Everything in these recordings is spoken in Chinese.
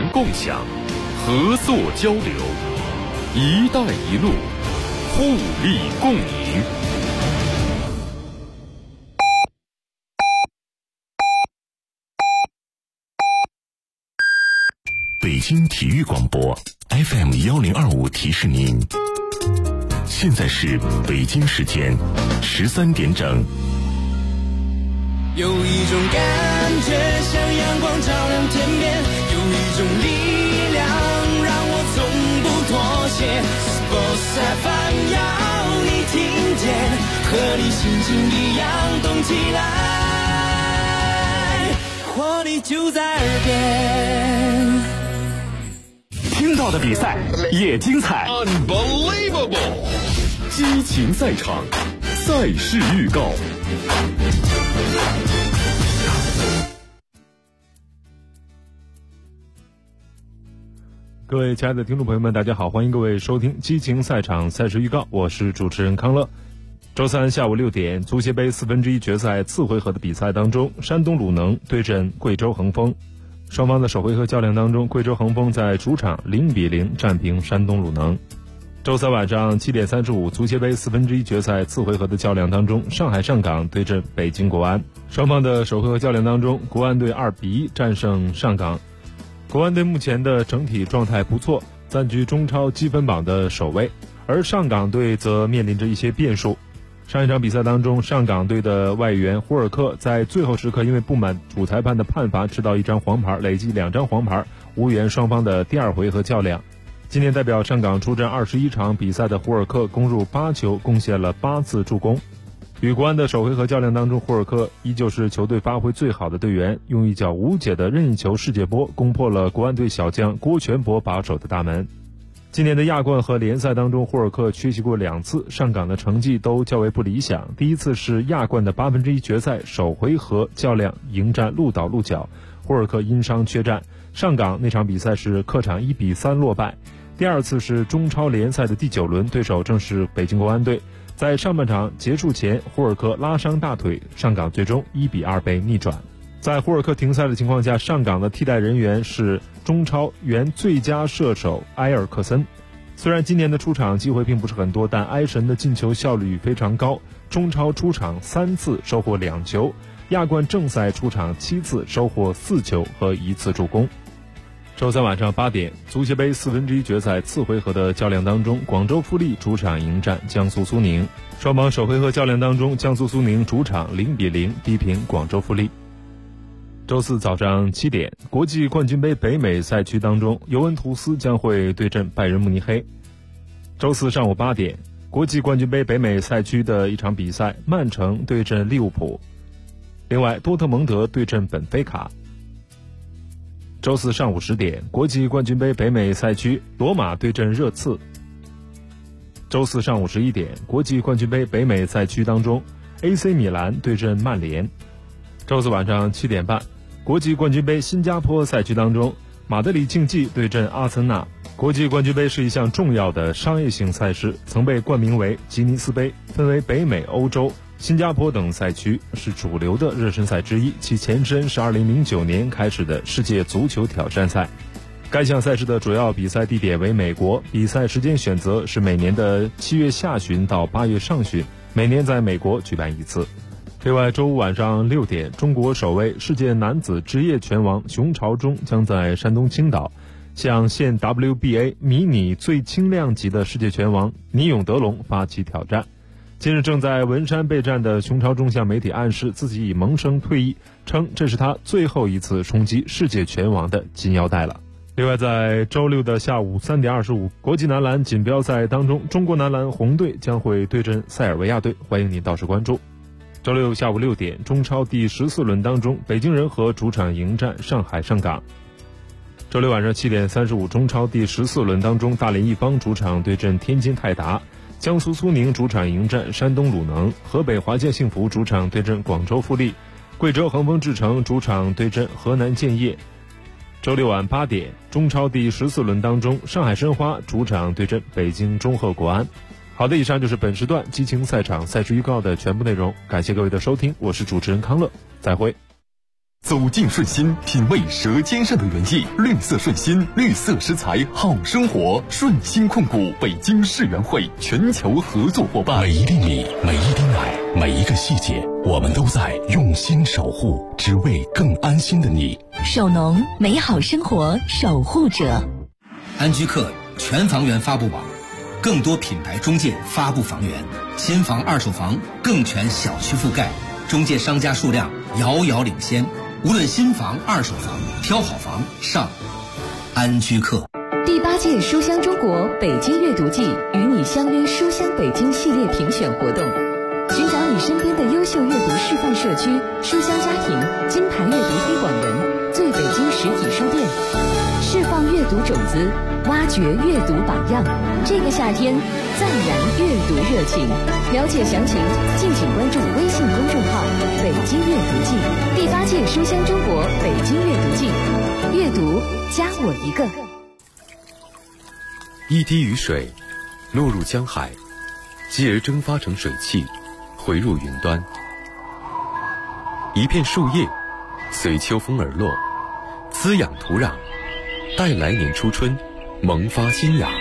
共享，合作交流，一带一路，互利共赢。 北京体育广播 FM1025 提示您，现在是北京时间13点整。 有一种感觉像阳光照亮天边，有一种力量让我从不妥协。Sports FM 要你听见，和你心情一样动起来，活力就在耳边。 听到的比赛也精彩 Unbelievable！ 激情赛场，赛事预告。 各位亲爱的听众朋友们，大家好，欢迎各位收听激情赛场赛事预告，我是主持人康乐。周三下午6点，足协杯1/4决赛次回合的比赛当中，山东鲁能对阵贵州恒丰。双方的首回合较量当中，贵州恒丰在主场0-0战平山东鲁能。周三晚上7点35，足协杯1/4决赛次回合的较量当中，上海上港对阵北京国安。双方的首回合较量当中，国安队2-1战胜上港。国安队目前的整体状态不错，暂居中超积分榜的首位，而上港队则面临着一些变数。上一场比赛当中，上港队的外援胡尔克在最后时刻因为不满主裁判的判罚，吃到1张黄牌，累计2张黄牌，无缘双方的第二回合较量。今年代表上港出战21场比赛的胡尔克攻入8球，贡献了8次助攻。与国安的首回合较量当中，胡尔克依旧是球队发挥最好的队员，用一脚无解的任意球世界波攻破了国安队小将郭全博把守的大门。今年的亚冠和联赛当中，胡尔克缺席过2次，上港的成绩都较为不理想。第一次是亚冠的1/8决赛首回合较量迎战鹿岛鹿角，胡尔克因伤缺战，上港那场比赛是客场1-3落败。第二次是中超联赛的第9轮，对手正是北京国安队。在上半场结束前，胡尔克拉伤大腿，上港最终1-2被逆转。在胡尔克停赛的情况下，上港的替代人员是中超原最佳射手埃尔克森。虽然今年的出场机会并不是很多，但埃神的进球效率非常高，中超出场3次收获2球，亚冠正赛出场7次收获4球和1次助攻。周三晚上8点，足协杯1/4决赛次回合的较量当中，广州富力主场迎战江苏苏宁。双方首回合较量当中，江苏苏宁主场0-0逼平广州富力。周四早上7点，国际冠军杯北美赛区当中，尤文图斯将会对阵拜仁慕尼黑。周四上午8点，国际冠军杯北美赛区的一场比赛，曼城对阵利物浦。另外，多特蒙德对阵本菲卡。周四上午10点，国际冠军杯北美赛区，罗马对阵热刺。周四上午11点，国际冠军杯北美赛区当中 ，AC 米兰对阵曼联。周四晚上7点半，国际冠军杯新加坡赛区当中，马德里竞技对阵阿森纳。国际冠军杯是一项重要的商业性赛事，曾被冠名为吉尼斯杯，分为北美、欧洲、新加坡等赛区，是主流的热身赛之一。其前身是2009年开始的世界足球挑战赛。该项赛事的主要比赛地点为美国，比赛时间选择是每年的7月下旬到8月上旬，每年在美国举办1次。另外，周五晚上6点，中国首位世界男子职业拳王熊朝忠将在山东青岛向现 WBA 迷你最轻量级的世界拳王倪永德龙发起挑战。近日正在文山备战的熊朝忠向媒体暗示自己已萌生退役，称这是他最后一次冲击世界拳王的金腰带了。另外，在周六的下午3点25，国际男篮锦标赛当中，中国男篮红队将会对阵塞尔维亚队，欢迎您到时关注。周六下午6点，中超第14轮当中，北京人和主场迎战上海上港。周六晚上7点35，中超第14轮当中，大连一方主场对阵天津泰达，江苏苏宁主场迎战山东鲁能，河北华健幸福主场对阵广州富力，贵州恒丰智诚主场对阵河南建业。周六晚8点，中超第14轮当中，上海申花主场对阵北京中赫国安。好的，以上就是本时段激情赛场赛事预告的全部内容，感谢各位的收听，我是主持人康乐，再会。 走进顺心，品味舌尖上的原意。绿色顺心，绿色食材好生活。顺心控股北京世园会全球合作伙伴。 每一粒米，每一滴奶，每一个细节，我们都在用心守护，只为更安心的你。 首农，美好生活守护者。 安居客全房源发布网，更多品牌中介发布房源，新房二手房更全小区覆盖，中介商家数量遥遥领先。无论新房二手房，挑好房上安居客。 第8届书香中国北京阅读季与你相约书香北京系列评选活动，寻找你身边的优秀阅读示范社区、书香家庭、金牌阅读推广人、最北京实体书店，释放阅读种子，挖掘阅读榜样。这个夏天暂燃阅读热情，了解详情敬请关注微信公众号北京阅读季。第8届书香中国北京阅读季，阅读加我一个。 一滴雨水落入江海，继而蒸发成水汽，回入云端。一片树叶随秋风而落，滋养土壤，待来年初春萌发新芽。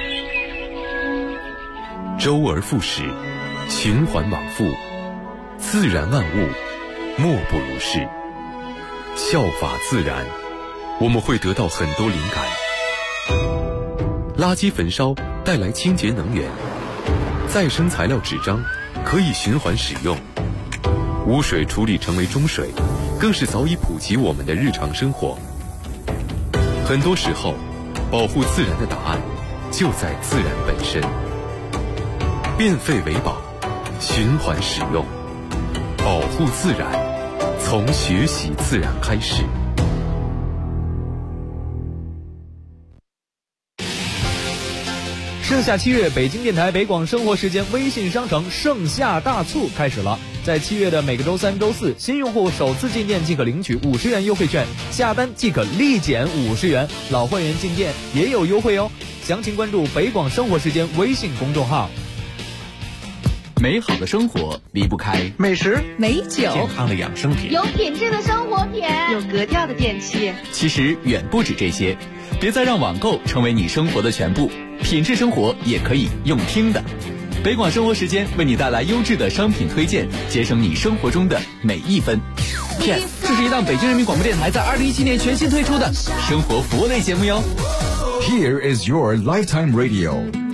周而复始，循环往复，自然万物莫不如是。效法自然，我们会得到很多灵感。垃圾焚烧带来清洁能源，再生材料纸张可以循环使用，污水处理成为中水，更是早已普及我们的日常生活。很多时候，保护自然的答案就在自然本身。变废为宝，循环使用，保护自然，从学习自然开始。 盛夏7月，北京电台北广生活时间微信商城盛夏大促开始了。在7月的每个周3、周4，新用户首次进店即可领取50元优惠券，下单即可立减50元，老会员进店也有优惠哦。详情关注北广生活时间微信公众号。 美好的生活离不开美食、 美酒、 健康的养生品， 有品质的生活品， 有格调的电器。 其实远不止这些，别再让网购成为你生活的全部，品质生活也可以用听的。北广生活时间为你带来优质的商品推荐，节省你生活中的每一分。Yes， 这是一档北京人民广播电台在2017年全新推出的生活服务类节目哟。 Here is your lifetime radio。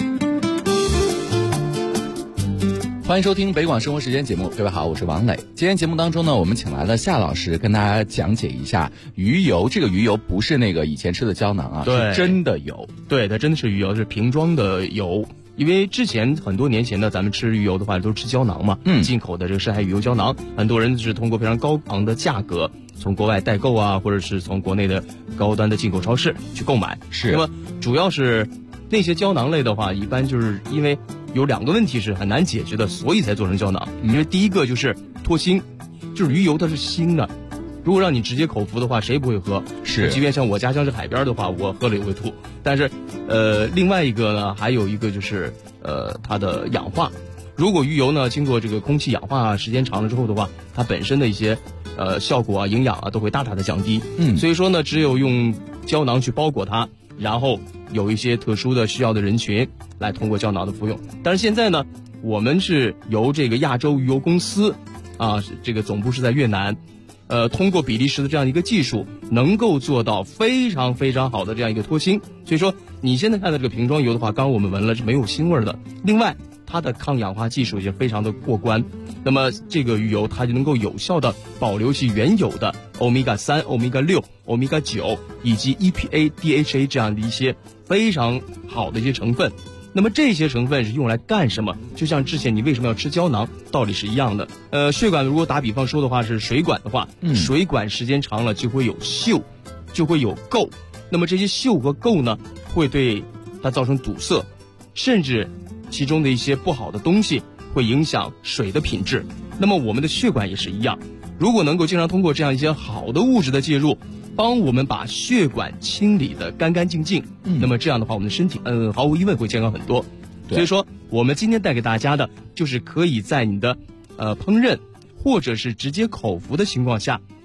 欢迎收听北广生活时间节目，各位好，我是王磊。今天节目当中呢，我们请来了夏老师跟大家讲解一下鱼油。这个鱼油不是那个以前吃的胶囊啊，是真的油。 对，它真的是鱼油，是瓶装的油。因为之前很多年前呢，咱们吃鱼油的话都是吃胶囊嘛，进口的这个深海鱼油胶囊，很多人是通过非常高昂的价格从国外代购啊，或者是从国内的高端的进口超市去购买。 是。 那么主要是那些胶囊类的话，一般就是因为有2个问题是很难解决的，所以才做成胶囊。因为第一个就是脱腥，就是鱼油它是腥的，如果让你直接口服的话，谁不会喝？ 是， 即便像我家乡是海边的话，我喝了也会吐。但是，另外一个呢，还有一个就是它的氧化。如果鱼油呢经过这个空气氧化时间长了之后的话，它本身的一些效果啊、营养啊都会大大的降低。所以说呢，只有用胶囊去包裹它，然后有一些特殊的需要的人群来通过胶囊的服用。但是现在呢，我们是由这个亚洲鱼油公司啊，这个总部是在越南。通过比利时的这样一个技术，能够做到非常非常好的这样一个脱腥。所以说，你现在看到这个瓶装油的话，刚刚我们闻了是没有腥味的。另外，它的抗氧化技术也非常的过关。那么这个鱼油它就能够有效的保留其原有的欧米伽3、欧米伽6、欧米伽9以及 EPA、DHA 这样的一些非常好的一些成分。那么这些成分是用来干什么？就像之前你为什么要吃胶囊，道理是一样的。血管如果打比方说的话是水管的话，水管时间长了就会有锈，就会有垢。那么这些锈和垢呢，会对它造成堵塞，甚至其中的一些不好的东西会影响水的品质。那么我们的血管也是一样，如果能够经常通过这样一些好的物质的介入，帮我们把血管清理得干干净净，那么这样的话我们的身体毫无疑问会健康很多。所以说我们今天带给大家的就是可以在你的烹饪或者是直接口服的情况下，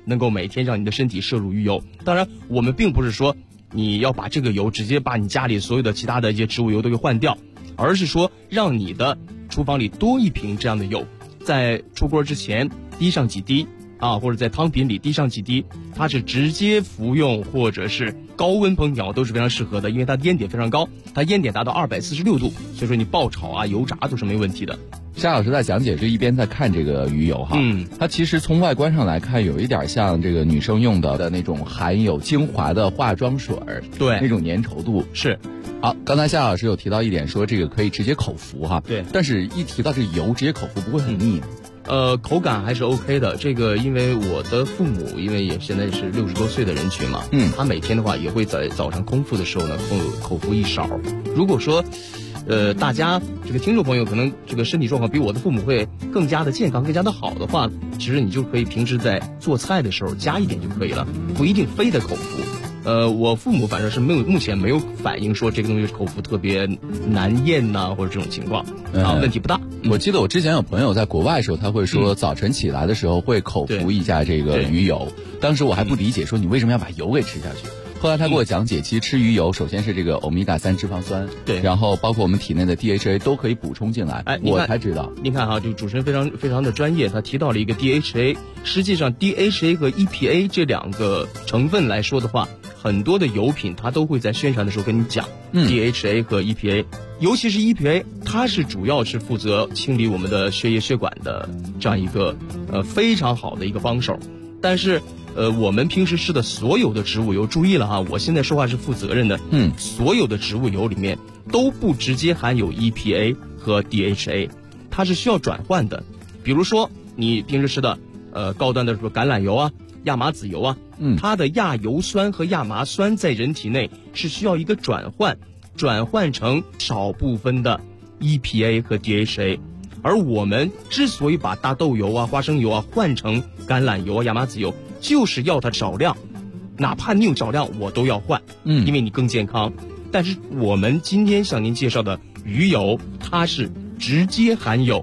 能够每天让你的身体摄入鱼油。当然，我们并不是说你要把这个油直接把你家里所有的其他的一些植物油都给换掉，而是说让你的厨房里多一瓶这样的油，在出锅之前滴上几滴啊，或者在汤品里滴上几滴，它是直接服用或者是高温烹调都是非常适合的，因为它的烟点非常高，它烟点达到246度，所以说你爆炒啊、油炸都是没问题的。 夏老师在讲解是一边在看这个鱼油哈，它其实从外观上来看有一点像这个女生用的那种含有精华的化妆水， 对， 那种粘稠度是。 好，刚才夏老师有提到一点说这个可以直接口服哈， 对， 但是一提到这个油直接口服不会很腻吗？ 口感还是 OK 的。这个因为我的父母，因为也现在是60多岁的人群嘛，他每天的话也会在早上空腹的时候呢口服一勺。如果说大家这个听众朋友可能这个身体状况比我的父母会更加的健康、更加的好的话，其实你就可以平时在做菜的时候加一点就可以了，不一定非得口服。我父母反正是目前没有反映说这个东西口服特别难咽呐，或者这种情况啊，问题不大。 我记得我之前有朋友在国外的时候，他会说早晨起来的时候会口服一下这个鱼油，当时我还不理解，说你为什么要把油给吃下去？后来他给我讲解，其实吃鱼油首先是这个欧米伽3脂肪酸， 对， 然后包括我们体内的 DHA 都可以补充进来。我才知道。 您看哈，这个主持人非常的专业，他提到了一个 DHA， 实际上 DHA 和 EPA 这两个成分来说的话，很多的油品它都会在宣传的时候跟你讲DHA 和 EPA， 尤其是 EPA， 它是主要是负责清理我们的血液血管的这样一个非常好的一个帮手，但是。我们平时吃的所有的植物油，注意了哈，我现在说话是负责任的。所有的植物油里面都不直接含有 EPA 和 DHA， 它是需要转换的。比如说你平时吃的高端的什么橄榄油啊、亚麻籽油啊，它的亚油酸和亚麻酸在人体内是需要一个转换成少部分的 EPA 和 DHA。而我们之所以把大豆油啊、花生油啊换成橄榄油啊、亚麻籽油，就是要它少量，哪怕你有少量我都要换，因为你更健康。但是我们今天向您介绍的鱼油，它是直接含有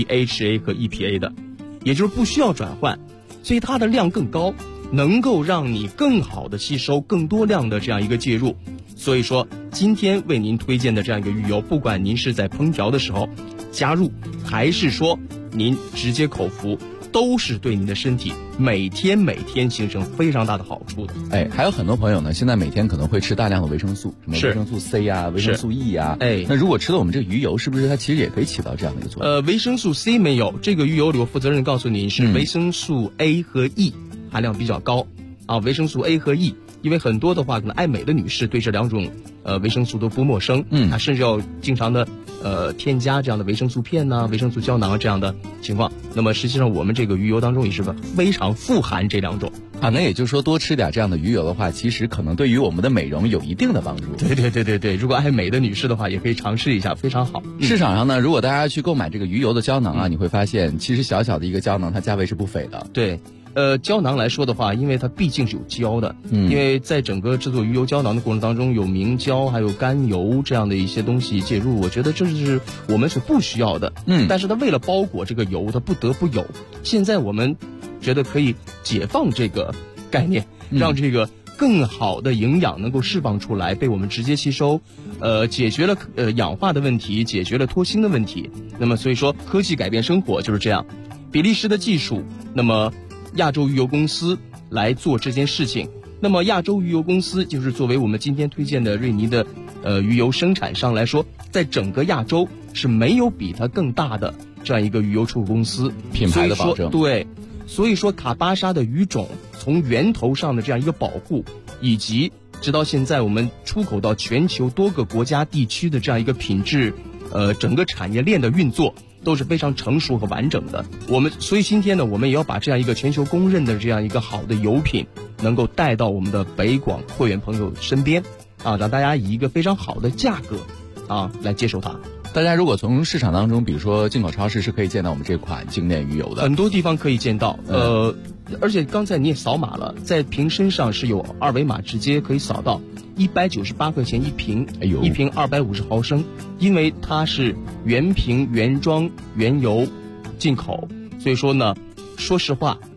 DHA 和 EPA 的，也就是不需要转换，所以它的量更高，能够让你更好的吸收更多量的这样一个介入。所以说今天为您推荐的这样一个鱼油，不管您是在烹调的时候加入，还是说您直接口服，都是对您的身体每天形成非常大的好处的。 还有很多朋友呢，现在每天可能会吃大量的维生素，什么维生素 C 啊、维生素 E 啊，那如果吃了我们这个鱼油，是不是它其实也可以起到这样的一个作用？ 维生素 C 没有，这个鱼油里我负责任告诉您是维生素 A 和 E 含量比较高啊，维生素 A 和 E。因为很多的话，可能爱美的女士对这两种维生素都不陌生，甚至要经常的添加这样的维生素片呐、维生素胶囊这样的情况。那么实际上我们这个鱼油当中也是非常富含这两种啊。那也就是说，多吃点这样的鱼油的话，其实可能对于我们的美容有一定的帮助。 对，如果爱美的女士的话，也可以尝试一下，非常好。 市场上呢，如果大家去购买这个鱼油的胶囊啊，你会发现其实小小的一个胶囊，它价位是不菲的。 对。胶囊来说的话，因为它毕竟是有胶的，因为在整个制作鱼油胶囊的过程当中，有明胶还有甘油这样的一些东西介入，我觉得这是我们所不需要的。但是它为了包裹这个油，它不得不有。现在我们觉得可以解放这个概念，让这个更好的营养能够释放出来，被我们直接吸收，解决了氧化的问题，解决了脱氢的问题。那么所以说，科技改变生活就是这样。比利时的技术，那么亚洲鱼油公司来做这件事情。那么亚洲鱼油公司就是作为我们今天推荐的瑞尼的鱼油生产商来说，在整个亚洲是没有比它更大的这样一个鱼油出口公司， 品牌的保证。 对，所以说卡巴沙的鱼种从源头上的这样一个保护，以及直到现在我们出口到全球多个国家地区的这样一个品质整个产业链的运作都是非常成熟和完整的。所以今天呢，我们也要把这样一个全球公认的这样一个好的油品，能够带到我们的北广会员朋友身边啊，让大家以一个非常好的价格啊来接受它。 大家如果从市场当中，比如说进口超市是可以见到我们这款经典鱼油的， 很多地方可以见到。而且刚才你也扫码了，在瓶身上是有二维码，直接可以扫到，198块钱一瓶，一瓶250毫升，因为它是原瓶原装原油进口，所以说呢，说实话，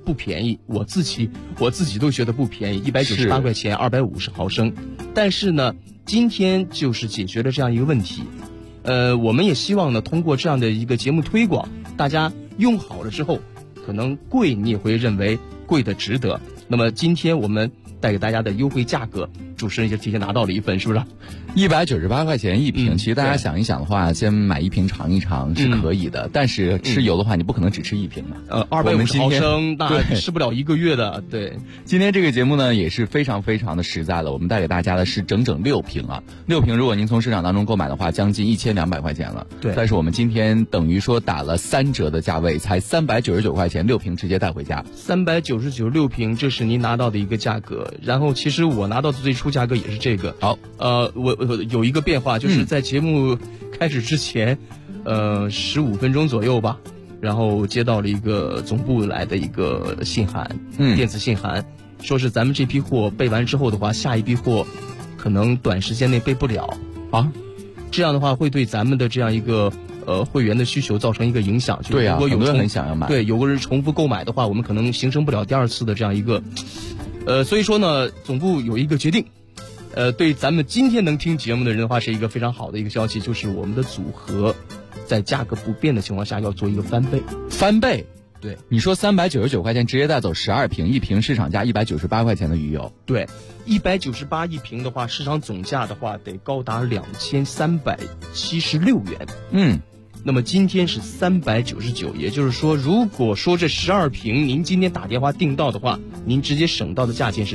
不便宜，我自己都觉得不便宜，198块钱250毫升。但是呢，今天就是解决了这样一个问题。我们也希望呢，通过这样的一个节目推广，大家用好了之后，可能贵你也会认为贵的值得。那么今天我们带给大家的优惠价格，主持人就提前拿到了一份，是不是 ？198块钱一瓶，其实大家想一想的话，先买一瓶尝一尝是可以的。但是吃油的话，你不可能只吃一瓶嘛。 250毫升，那吃不了1个月的。对， 今天这个节目呢也是非常非常的实在了，我们带给大家的是整整6瓶啊，6瓶如果您从市场当中购买的话，将近1200块钱了。 对， 但是我们今天等于说打了3折的价位，才399块钱，6瓶直接带回家。 399 6瓶，这是您拿到的一个价格。然后其实我拿到的最初价格也是这个。 好， 我有一个变化，就是在节目开始之前，15分钟左右吧，然后接到了一个总部来的一个信函，电子信函，说是咱们这批货备完之后的话，下一批货可能短时间内备不了啊， 这样的话会对咱们的这样一个会员的需求造成一个影响。 对啊， 如果有很多人很想要买， 对，有个人重复购买的话，我们可能形成不了第2次的这样一个，所以说呢，总部有一个决定。对咱们今天能听节目的人的话，是一个非常好的一个消息，就是我们的组合在价格不变的情况下要做一个翻倍。 翻倍？ 对， 你说399块钱直接带走12瓶，一瓶市场价198块钱的鱼油。 对，198一瓶的话，市场总价的话得高达2376元。那么今天是399，也就是说，如果说这12瓶您今天打电话订到的话，您直接省到的价钱是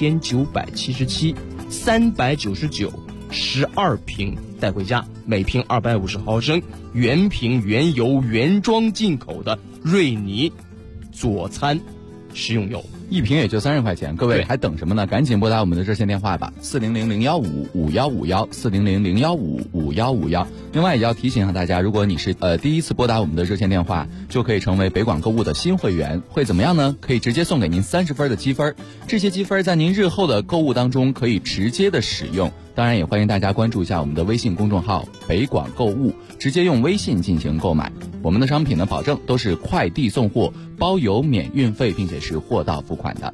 1977，399 12瓶带回家，每瓶250毫升，原瓶原油原装进口的瑞尼佐餐食用油。 一瓶也就30块钱，各位还等什么呢？赶紧拨打我们的热线电话吧，400-015-5151，400-015-5151。另外也要提醒大家，如果你是第一次拨打我们的热线电话，就可以成为北广购物的新会员，会怎么样呢？可以直接送给您30分的积分，这些积分在您日后的购物当中可以直接的使用。当然也欢迎大家关注一下我们的微信公众号北广购物，直接用微信进行购买。我们的商品呢，保证都是快递送货，包邮免运费，并且是货到付款的。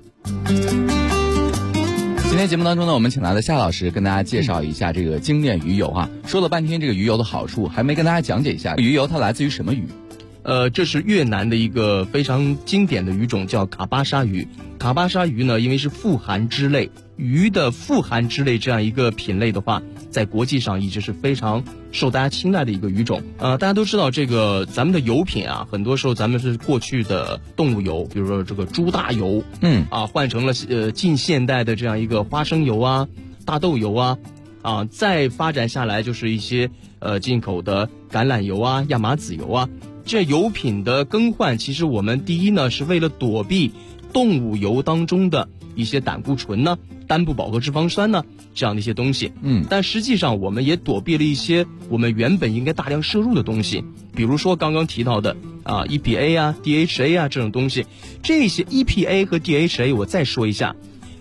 今天节目当中呢，我们请来了夏老师跟大家介绍一下这个精炼鱼油啊。说了半天这个鱼油的好处，还没跟大家讲解一下鱼油它来自于什么鱼。 这是越南的一个非常经典的鱼种，叫卡巴沙鱼。卡巴沙鱼呢，因为是富含脂类，鱼的富含脂类这样一个品类的话，在国际上一直是非常受大家青睐的一个鱼种。大家都知道这个咱们的油品啊，很多时候咱们是过去的动物油，比如说这个猪大油，换成了近现代的这样一个花生油啊、大豆油啊，再发展下来就是一些进口的橄榄油啊、亚麻籽油啊。这油品的更换，其实我们第一呢是为了躲避动物油当中的一些胆固醇呢、单不饱和脂肪酸呢这样的一些东西。但实际上我们也躲避了一些我们原本应该大量摄入的东西，比如说刚刚提到的EPA 啊、DHA 啊这种东西。这些 EPA 和 DHA 我再说一下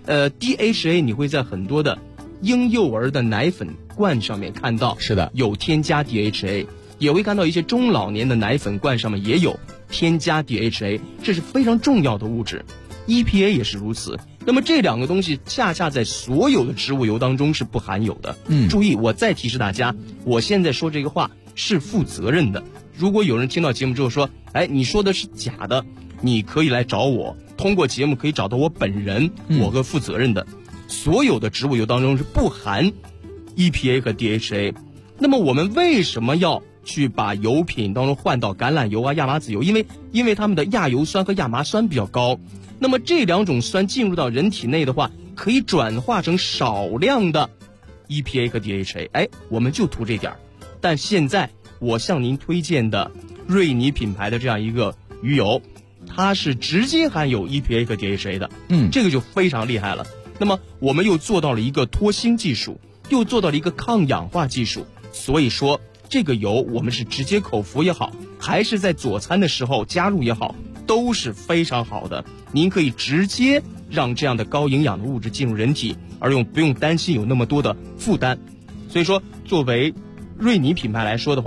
，DHA 你会在很多的婴幼儿的奶粉罐上面看到， 是的， 有添加 DHA。也会看到一些中老年的奶粉罐上面也有添加 DHA， 这是非常重要的物质。EPA 也是如此。那么这两个东西恰恰在所有的植物油当中是不含有的。注意，我再提示大家，我现在说这个话是负责任的。如果有人听到节目之后说，你说的是假的，你可以来找我，通过节目可以找到我本人，我会负责任的。所有的植物油当中是不含 EPA 和 DHA。那么我们为什么要去把油品当中换到橄榄油啊、亚麻籽油？因为它们的亚油酸和亚麻酸比较高，那么这两种酸进入到人体内的话，可以转化成少量的 EPA 和 DHA。我们就图这点。但现在我向您推荐的瑞尼品牌的这样一个鱼油，它是直接含有 EPA 和 DHA 的。这个就非常厉害了。那么我们又做到了一个脱氢技术，又做到了一个抗氧化技术。所以说这个油我们是直接口服也好，还是在佐餐的时候加入也好，都是非常好的。您可以直接让这样的高营养的物质进入人体，而不用担心有那么多的负担。所以说作为瑞尼品牌来说的话，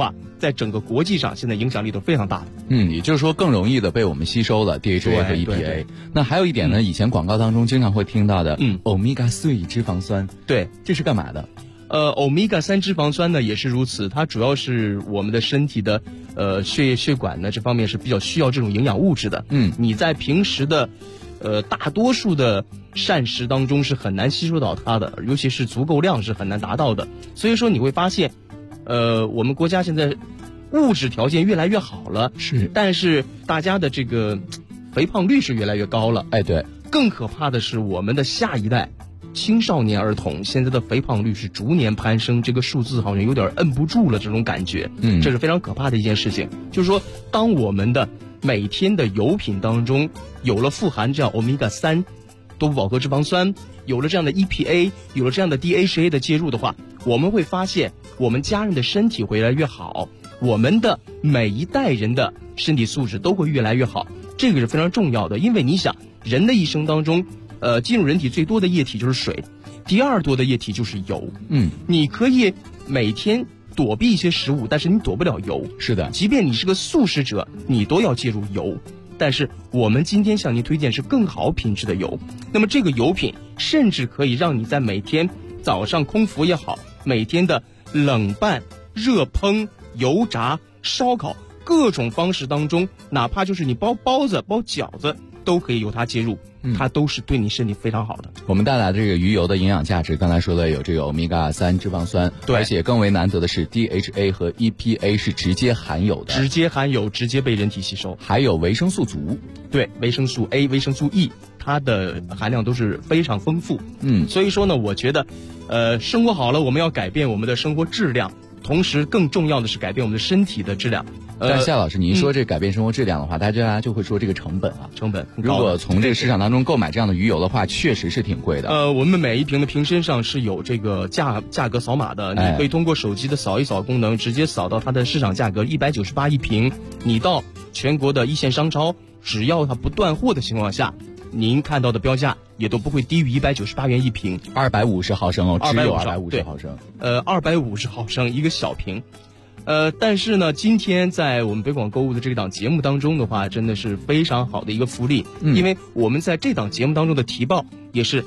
在整个国际上现在影响力都非常大的。 也就是说更容易的被我们吸收了 DHA 和 EPA。那还有一点呢，以前广告当中经常会听到的Omega 3脂肪酸， 对， 这是干嘛的 ？Omega 3脂肪酸呢也是如此，它主要是我们的身体的血液血管呢这方面是比较需要这种营养物质的。你在平时的大多数的膳食当中是很难吸收到它的，尤其是足够量是很难达到的。所以说你会发现，我们国家现在物质条件越来越好了， 是， 但是大家的这个肥胖率是越来越高了。 哎，对， 更可怕的是我们的下一代青少年儿童现在的肥胖率是逐年攀升，这个数字好像有点摁不住了，这种感觉，这是非常可怕的一件事情。就是说，当我们的每天的油品当中有了富含这样 Omega 3多不饱和脂肪酸，有了这样的 EPA， 有了这样的 DHA 的介入的话，我们会发现我们家人的身体会越来越好，我们的每一代人的身体素质都会越来越好，这个是非常重要的。因为你想，人的一生当中进入人体最多的液体就是水，第二多的液体就是油。你可以每天躲避一些食物，但是你躲不了油。 是的， 即便你是个素食者，你都要介入油。但是我们今天向您推荐是更好品质的油，那么这个油品甚至可以让你在每天早上空腹也好，每天的冷拌、热烹、油炸、烧烤各种方式当中，哪怕就是你包包子、包饺子，都可以由它介入，它都是对你身体非常好的。 我们带来的这个鱼油的营养价值，刚才说的有这个 Omega 3脂肪酸， 对， 而且更为难得的是 DHA 和 EPA 是直接含有的， 直接含有，直接被人体吸收， 还有维生素足， 对，维生素 A、维生素 E， 它的含量都是非常丰富。所以说呢，我觉得，生活好了，我们要改变我们的生活质量，同时更重要的是改变我们的身体的质量。 但夏老师，你一说这改变生活质量的话，大家就会说这个成本啊， 成本。 如果从这个市场当中购买这样的鱼油的话，确实是挺贵的。 我们每一瓶的瓶身上是有这个价格扫码的，你可以通过手机的扫一扫功能，直接扫到它的市场价格198一瓶。你到全国的一线商超，只要它不断货的情况下，您看到的标价也都不会低于198元一瓶 ，250毫升哦，只有250毫升。 250毫升一个小瓶。但是呢，今天在我们北广购物的这档节目当中的话，真的是非常好的一个福利，因为我们在这档节目当中的提报也是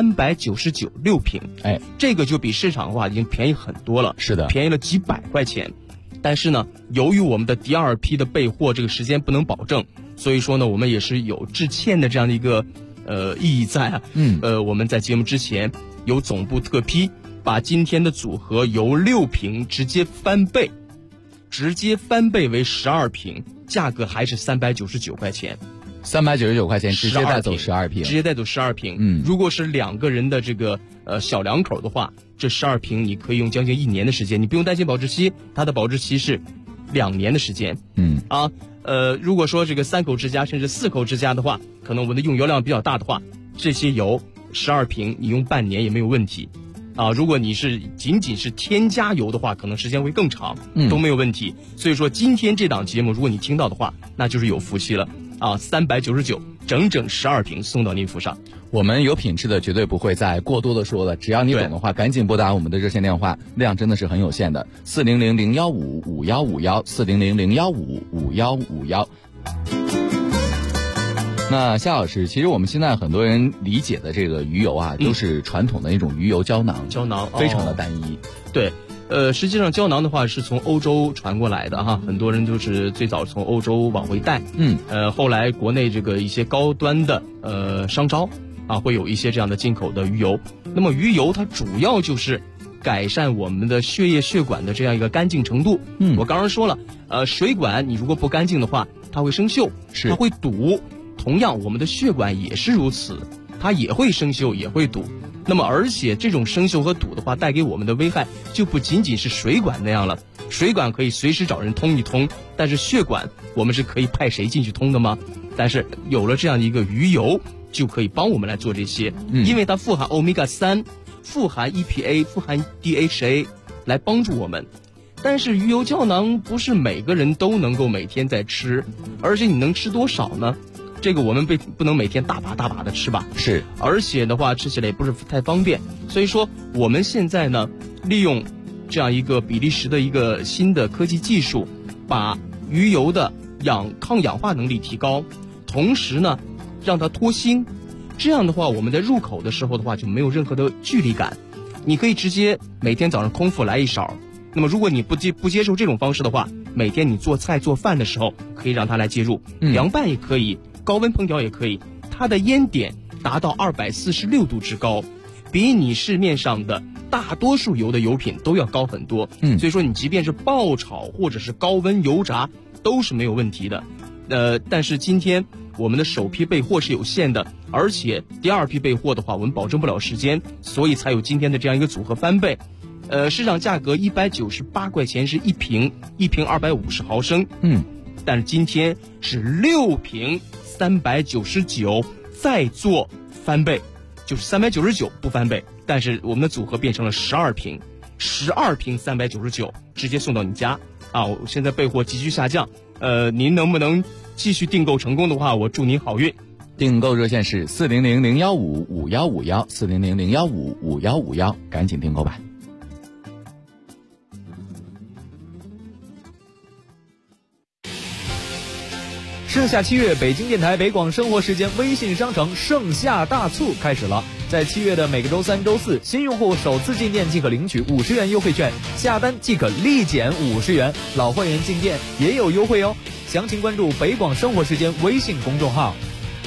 399 6瓶，这个就比市场的话已经便宜很多了， 是的， 便宜了几百块钱。但是呢，由于我们的第二批的备货这个时间不能保证，所以说呢，我们也是有致歉的这样的一个意义在啊。我们在节目之前有总部特批，把今天的组合由6瓶直接翻倍为12瓶，价格还是399块钱。 399块钱直接带走12瓶， 直接带走12瓶。如果是2个人的这个小两口的话，这12瓶你可以用将近1年的时间，你不用担心保质期，它的保质期是2年的时间。如果说这个3口之家甚至4口之家的话，可能我们的用油量比较大的话，这些油12瓶你用半年也没有问题。如果你是仅仅是添加油的话，可能时间会更长，都没有问题。所以说今天这档节目，如果你听到的话，那就是有福气了，399整整12瓶送到您府上。 我们有品质的绝对不会再过多的说了，只要你懂的话，赶紧拨打我们的热线电话，量真的是很有限的，400-015-5151，400-015-5151。那夏老师，其实我们现在很多人理解的这个鱼油啊，都是传统的那种鱼油胶囊，非常的单一。 对，实际上胶囊的话是从欧洲传过来的哈，很多人就是最早从欧洲往回带。后来国内这个一些高端的商超会有一些这样的进口的鱼油。那么鱼油它主要就是改善我们的血液血管的这样一个干净程度。我刚刚说了，水管你如果不干净的话，它会生锈，它会堵。同样，我们的血管也是如此，它也会生锈，也会堵。那么，而且这种生锈和堵的话，带给我们的危害就不仅仅是水管那样了。水管可以随时找人通一通，但是血管我们是可以派谁进去通的吗？但是有了这样一个鱼油，就可以帮我们来做这些，因为它富含 Omega 3，富含 EPA， 富含 DHA， 来帮助我们。但是鱼油胶囊不是每个人都能够每天在吃，而且你能吃多少呢？这个我们不能每天大把大把的吃吧， 是， 而且的话吃起来也不是太方便，所以说我们现在呢，利用这样一个比利时的一个新的科技技术，把鱼油的抗氧化能力提高，同时呢让它脱腥。这样的话，我们在入口的时候的话就没有任何的距离感。你可以直接每天早上空腹来一勺。那么如果你不接受这种方式的话，每天你做菜做饭的时候可以让它来介入，凉拌也可以，高温烹调也可以。它的烟点达到246度之高，比你市面上的大多数油的油品都要高很多。所以说你即便是爆炒或者是高温油炸都是没有问题的。但是今天我们的首批备货是有限的，而且第二批备货的话我们保证不了时间，所以才有今天的这样一个组合翻倍。市场价格198块钱是一瓶250毫升，但是今天是6瓶399，再做翻倍，就是399不翻倍，但是我们的组合变成了12瓶399，直接送到你家啊！我现在备货急剧下降，您能不能继续订购成功的话，我祝您好运。 订购热线是400-015-5151，400-015-5151，赶紧订购吧。 盛夏7月，北京电台北广生活时间微信商城盛夏大促开始了。在7月的每个周3、周4，新用户首次进店即可领取50元优惠券，下单即可立减50元，老会员进店也有优惠哦。详情关注北广生活时间微信公众号。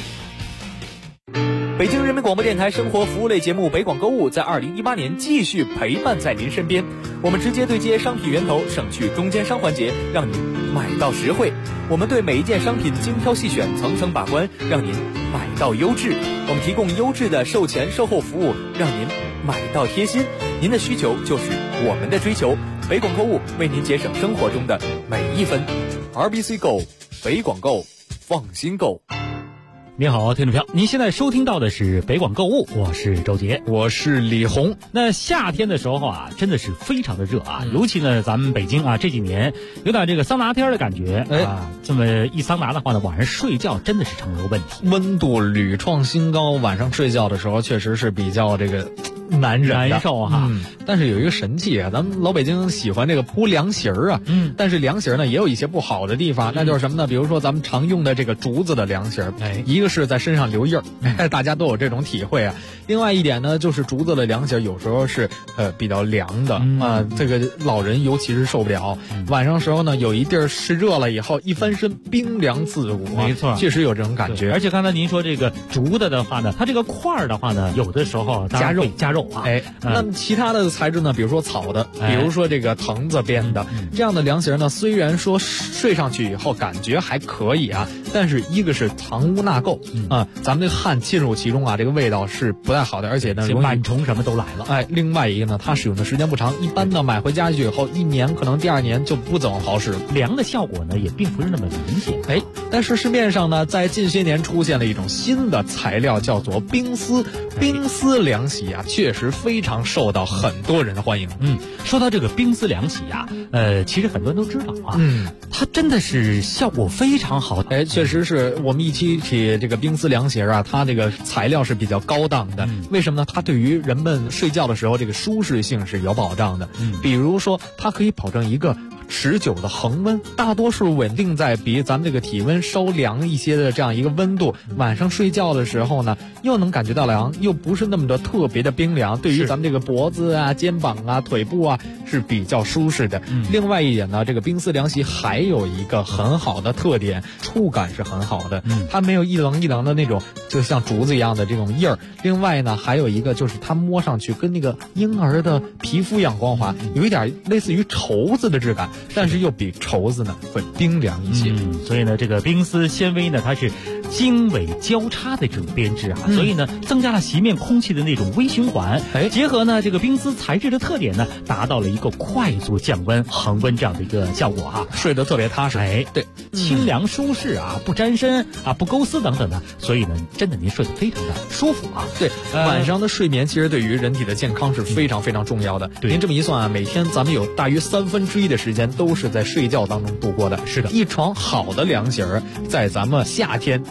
北京人民广播电台生活服务类节目北广购物在2018年继续陪伴在您身边，我们直接对接商品源头，省去中间商环节，让您买到实惠。我们对每一件商品精挑细选，层层把关，让您买到优质。我们提供优质的售前售后服务，让您买到贴心。您的需求就是我们的追求，北广购物为您节省生活中的每一分。RBC Go， 北广购，放心购。 您好，听众朋友，您现在收听到的是北广购物，我是周杰， 我是李红。 那夏天的时候啊，真的是非常的热啊，尤其呢，咱们北京啊这几年有点这个桑拿天的感觉啊，这么一桑拿的话呢，晚上睡觉真的是成了个问题， 温度屡创新高，晚上睡觉的时候确实是比较这个难受哈。 但是有一个神器啊，咱们老北京喜欢这个铺凉席儿啊，但是凉席儿呢也有一些不好的地方，那就是什么呢？比如说咱们常用的这个竹子的凉席儿，一个是在身上留印儿，大家都有这种体会啊。另外一点呢，就是竹子的凉席儿有时候是比较凉的啊，这个老人尤其是受不了。晚上时候呢，有一地儿是热了以后，一翻身冰凉刺骨， 没错， 确实有这种感觉。 而且刚才您说这个竹的话呢，它这个块儿的话呢，有的时候加肉啊， 那其他的材质呢，比如说草的，比如说这个藤子编的，这样的凉席呢，虽然说睡上去以后感觉还可以啊，但是一个是藏污纳垢啊，咱们这汗浸入其中啊，这个味道是不太好的，而且呢， 螨虫什么都来了。 另外一个呢，它使用的时间不长，一般呢买回家去以后，1年可能第2年就不怎么好使， 凉的效果呢也并不是那么明显。 但是市面上呢，在近些年出现了一种新的材料，叫做冰丝。冰丝凉席啊，确实非常受到很多人的欢迎。 说到这个冰丝凉席啊，其实很多人都知道啊，它真的是效果非常好。 确实是我们一提起这个冰丝凉席啊，它这个材料是比较高档的。为什么呢？它对于人们睡觉的时候这个舒适性是有保障的。比如说，它可以保证一个持久的恒温，大多数稳定在比咱们这个体温稍凉一些的这样一个温度。晚上睡觉的时候呢，又能感觉到凉，又不是那么的特别的冰凉，对于咱们这个脖子啊、肩膀啊、腿部啊是比较舒适的。另外一点呢，这个冰丝凉席还有一个很好的特点，触感是很好的，它没有一棱一棱的那种就像竹子一样的这种印儿。另外呢，还有一个就是它摸上去跟那个婴儿的皮肤一样光滑，有一点类似于绸子的质感，但是又比绸子呢会冰凉一些。 所以呢，这个冰丝纤维呢，它是经纬交叉的这种编织啊，所以呢，增加了席面空气的那种微循环。结合呢这个冰丝材质的特点呢，达到了一个快速降温、恒温这样的一个效果哈， 睡得特别踏实。 对，清凉舒适啊，不沾身啊，不勾丝等等的，所以呢，真的您睡得非常的舒服啊。 对，晚上的睡眠其实对于人体的健康是非常非常重要的。您这么一算啊，每天咱们有大约1/3的时间都是在睡觉当中度过的。 是的， 一床好的凉席儿，在咱们夏天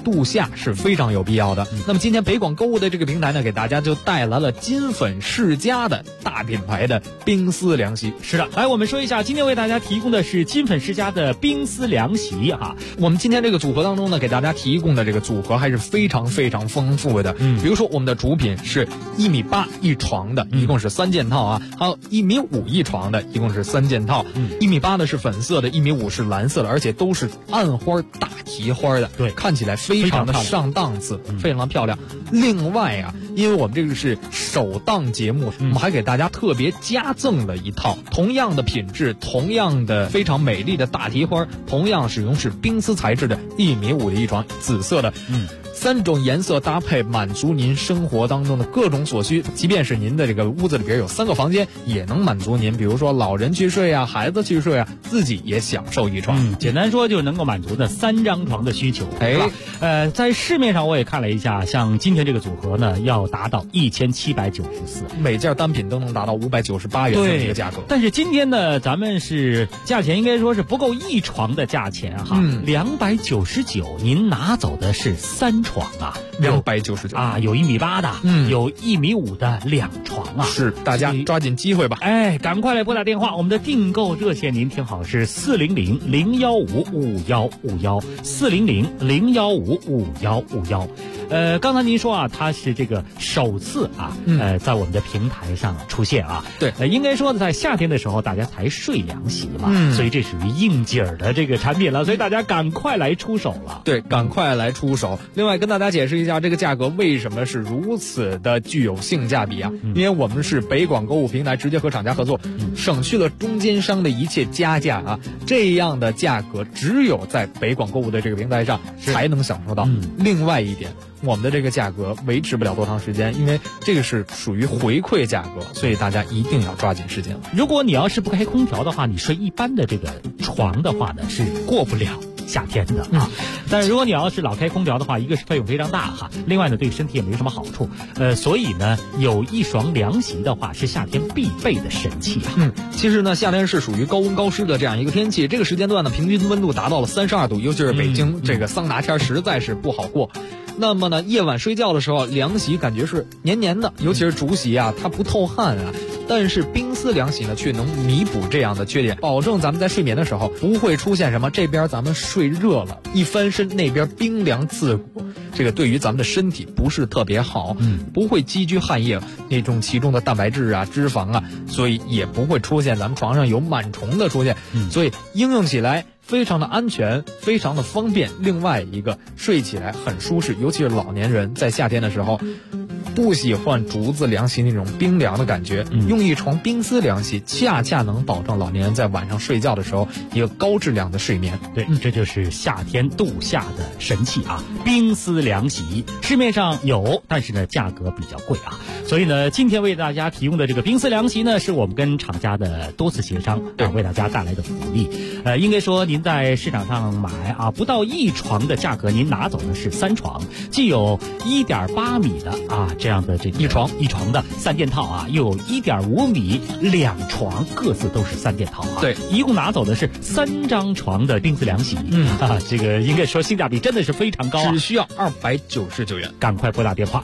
度夏是非常有必要的。那么今天北广购物的这个平台呢，给大家就带来了金粉世家的大品牌的冰丝凉席。 是的，来我们说一下，今天为大家提供的是金粉世家的冰丝凉席哈。 我们今天这个组合当中呢，给大家提供的这个组合还是非常非常丰富的。比如说我们的主品是1.8米一床的，一共是3件套啊，还有1.5米一床的，一共是3件套。1.8米的是粉色的，1.5米是蓝色的，而且都是暗花大提花的， 对， 看起来非常的上档次，非常的漂亮。另外啊，因为我们这个是首档节目，我们还给大家特别加赠了一套同样的品质、同样的非常美丽的大提花，同样使用是冰丝材质的1.5米的一床，紫色的，3种颜色搭配，满足您生活当中的各种所需。即便是您的这个屋子里边有3个房间，也能满足您，比如说老人去睡啊，孩子去睡啊，自己也享受一床。 简单说就能够满足的3张床的需求。在市面上我也看了一下，像今天这个组合呢，要达到1794， 每件单品都能达到598元的一个价格。 但是今天呢，咱们是价钱应该说是不够一床的价钱哈，299，您拿走的是3床啊 ，299 啊，有1.8米的，有1.5米的2床啊， 是，大家抓紧机会吧， 赶快来拨打电话，我们的订购热线您听好是400-015-5151，400-015-5151。刚才您说啊，它是这个首次啊，在我们的平台上出现啊， 对， 应该说在夏天的时候大家才睡凉席嘛，所以这属于应景儿的这个产品了，所以大家赶快来出手了。 对，赶快来出手。另外跟大家解释一下，这个价格为什么是如此的具有性价比啊？因为我们是北广购物平台直接和厂家合作，省去了中间商的一切加价啊，这样的价格只有在北广购物的这个平台上才能享受到。另外一点，我们的这个价格维持不了多长时间，因为这个是属于回馈价格，所以大家一定要抓紧时间了。 如果你要是不开空调的话，你睡一般的这个床的话呢，是过不了夏天的啊。但是如果你要是老开空调的话，一个是费用非常大哈，另外呢对身体也没什么好处。所以呢有一床凉席的话是夏天必备的神器啊。 其实呢夏天是属于高温高湿的这样一个天气，这个时间段呢平均温度达到了32度，尤其是北京这个桑拿天实在是不好过。那么呢夜晚睡觉的时候，凉席感觉是黏黏的，尤其是竹席啊，它不透汗啊。但是冰丝凉席呢却能弥补这样的缺点，保证咱们在睡眠的时候不会出现什么这边咱们睡热了一翻身那边冰凉刺骨，这个对于咱们的身体不是特别好，不会积聚汗液那种其中的蛋白质啊脂肪啊，所以也不会出现咱们床上有螨虫的出现，所以应用起来非常的安全，非常的方便。另外一个睡起来很舒适，尤其是老年人在夏天的时候不喜欢竹子凉席那种冰凉的感觉，用一床冰丝凉席恰恰能保证老年人在晚上睡觉的时候一个高质量的睡眠。 对，这就是夏天度夏的神器啊，冰丝凉席市面上有，但是呢价格比较贵啊，所以呢今天为大家提供的这个冰丝凉席呢，是我们跟厂家的多次协商为大家带来的福利。应该说您在市场上买啊，不到一床的价格，您拿走的是3床，既有1.8米的啊这样的这一床的3件套啊，又有1.5米2床，各自都是3件套啊。 对， 一共拿走的是3张床的冰丝凉席。这个应该说性价比真的是非常高啊， 只需要299元。 赶快拨打电话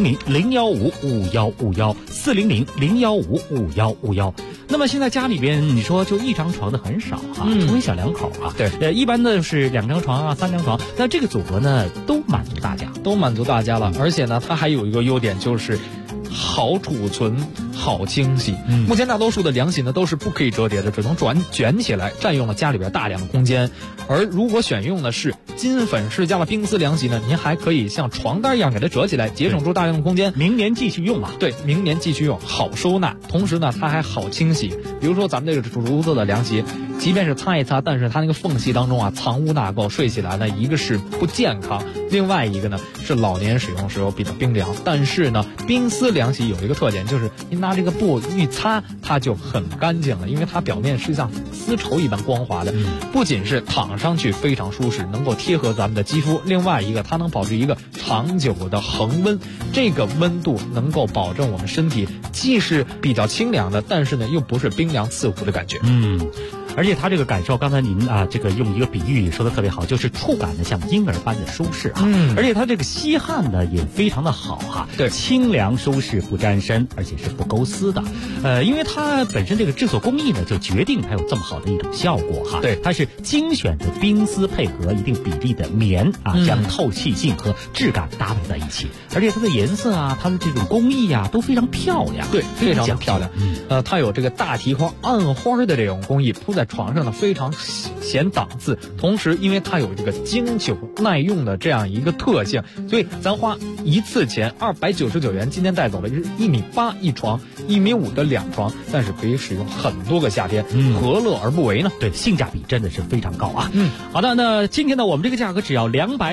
400-015-5151，400-015-5151。那么现在家里边你说就1张床的很少啊，除非小两口啊。 对， 一般的是2张床啊、3张床，那这个组合呢都满足大家了， 而且呢它还有一个优点就是好储存、好清洗。目前大多数的凉席呢都是不可以折叠的，只能卷起来，占用了家里边大量的空间。而如果选用的是金粉世家的冰丝凉席呢，您还可以像床单一样给它折起来，节省出大量的空间， 明年继续用啊。 对，明年继续用，好收纳，同时呢它还好清洗。比如说咱们这个竹子的凉席，即便是擦一擦，但是它那个缝隙当中啊藏污纳垢，睡起来呢一个是不健康，另外一个呢是老年使用时候比较冰凉。但是呢冰丝凉席有一个特点，就是您拿这个布一擦它就很干净了，因为它表面是像丝绸一般光滑的，不仅是躺上去非常舒适，能够贴合咱们的肌肤，另外一个它能保持一个长久的恒温，这个温度能够保证我们身体既是比较清凉的，但是呢又不是冰凉刺骨的感觉。 而且它这个感受，刚才您这个用一个比喻说的特别好，就是触感呢像婴儿般的舒适啊。而且它这个吸汗呢也非常的好哈， 对， 清凉舒适不沾身，而且是不勾丝的。因为它本身这个制作工艺呢，就决定它有这么好的一种效果哈。 对， 它是精选的冰丝配合一定比例的棉将透气性和质感搭配在一起，而且它的颜色它的这种工艺都非常漂亮。 对，非常的漂亮。它有这个大提花、暗花的这种工艺铺在床上呢，非常显档次。同时，因为它有这个经久耐用的这样一个特性，所以咱花一次钱299元，今天带走了是1.8米一床，1.5米的2床，但是可以使用很多个夏天，何乐而不为呢？ 对，性价比真的是非常高啊。好的，那今天呢，我们这个价格只要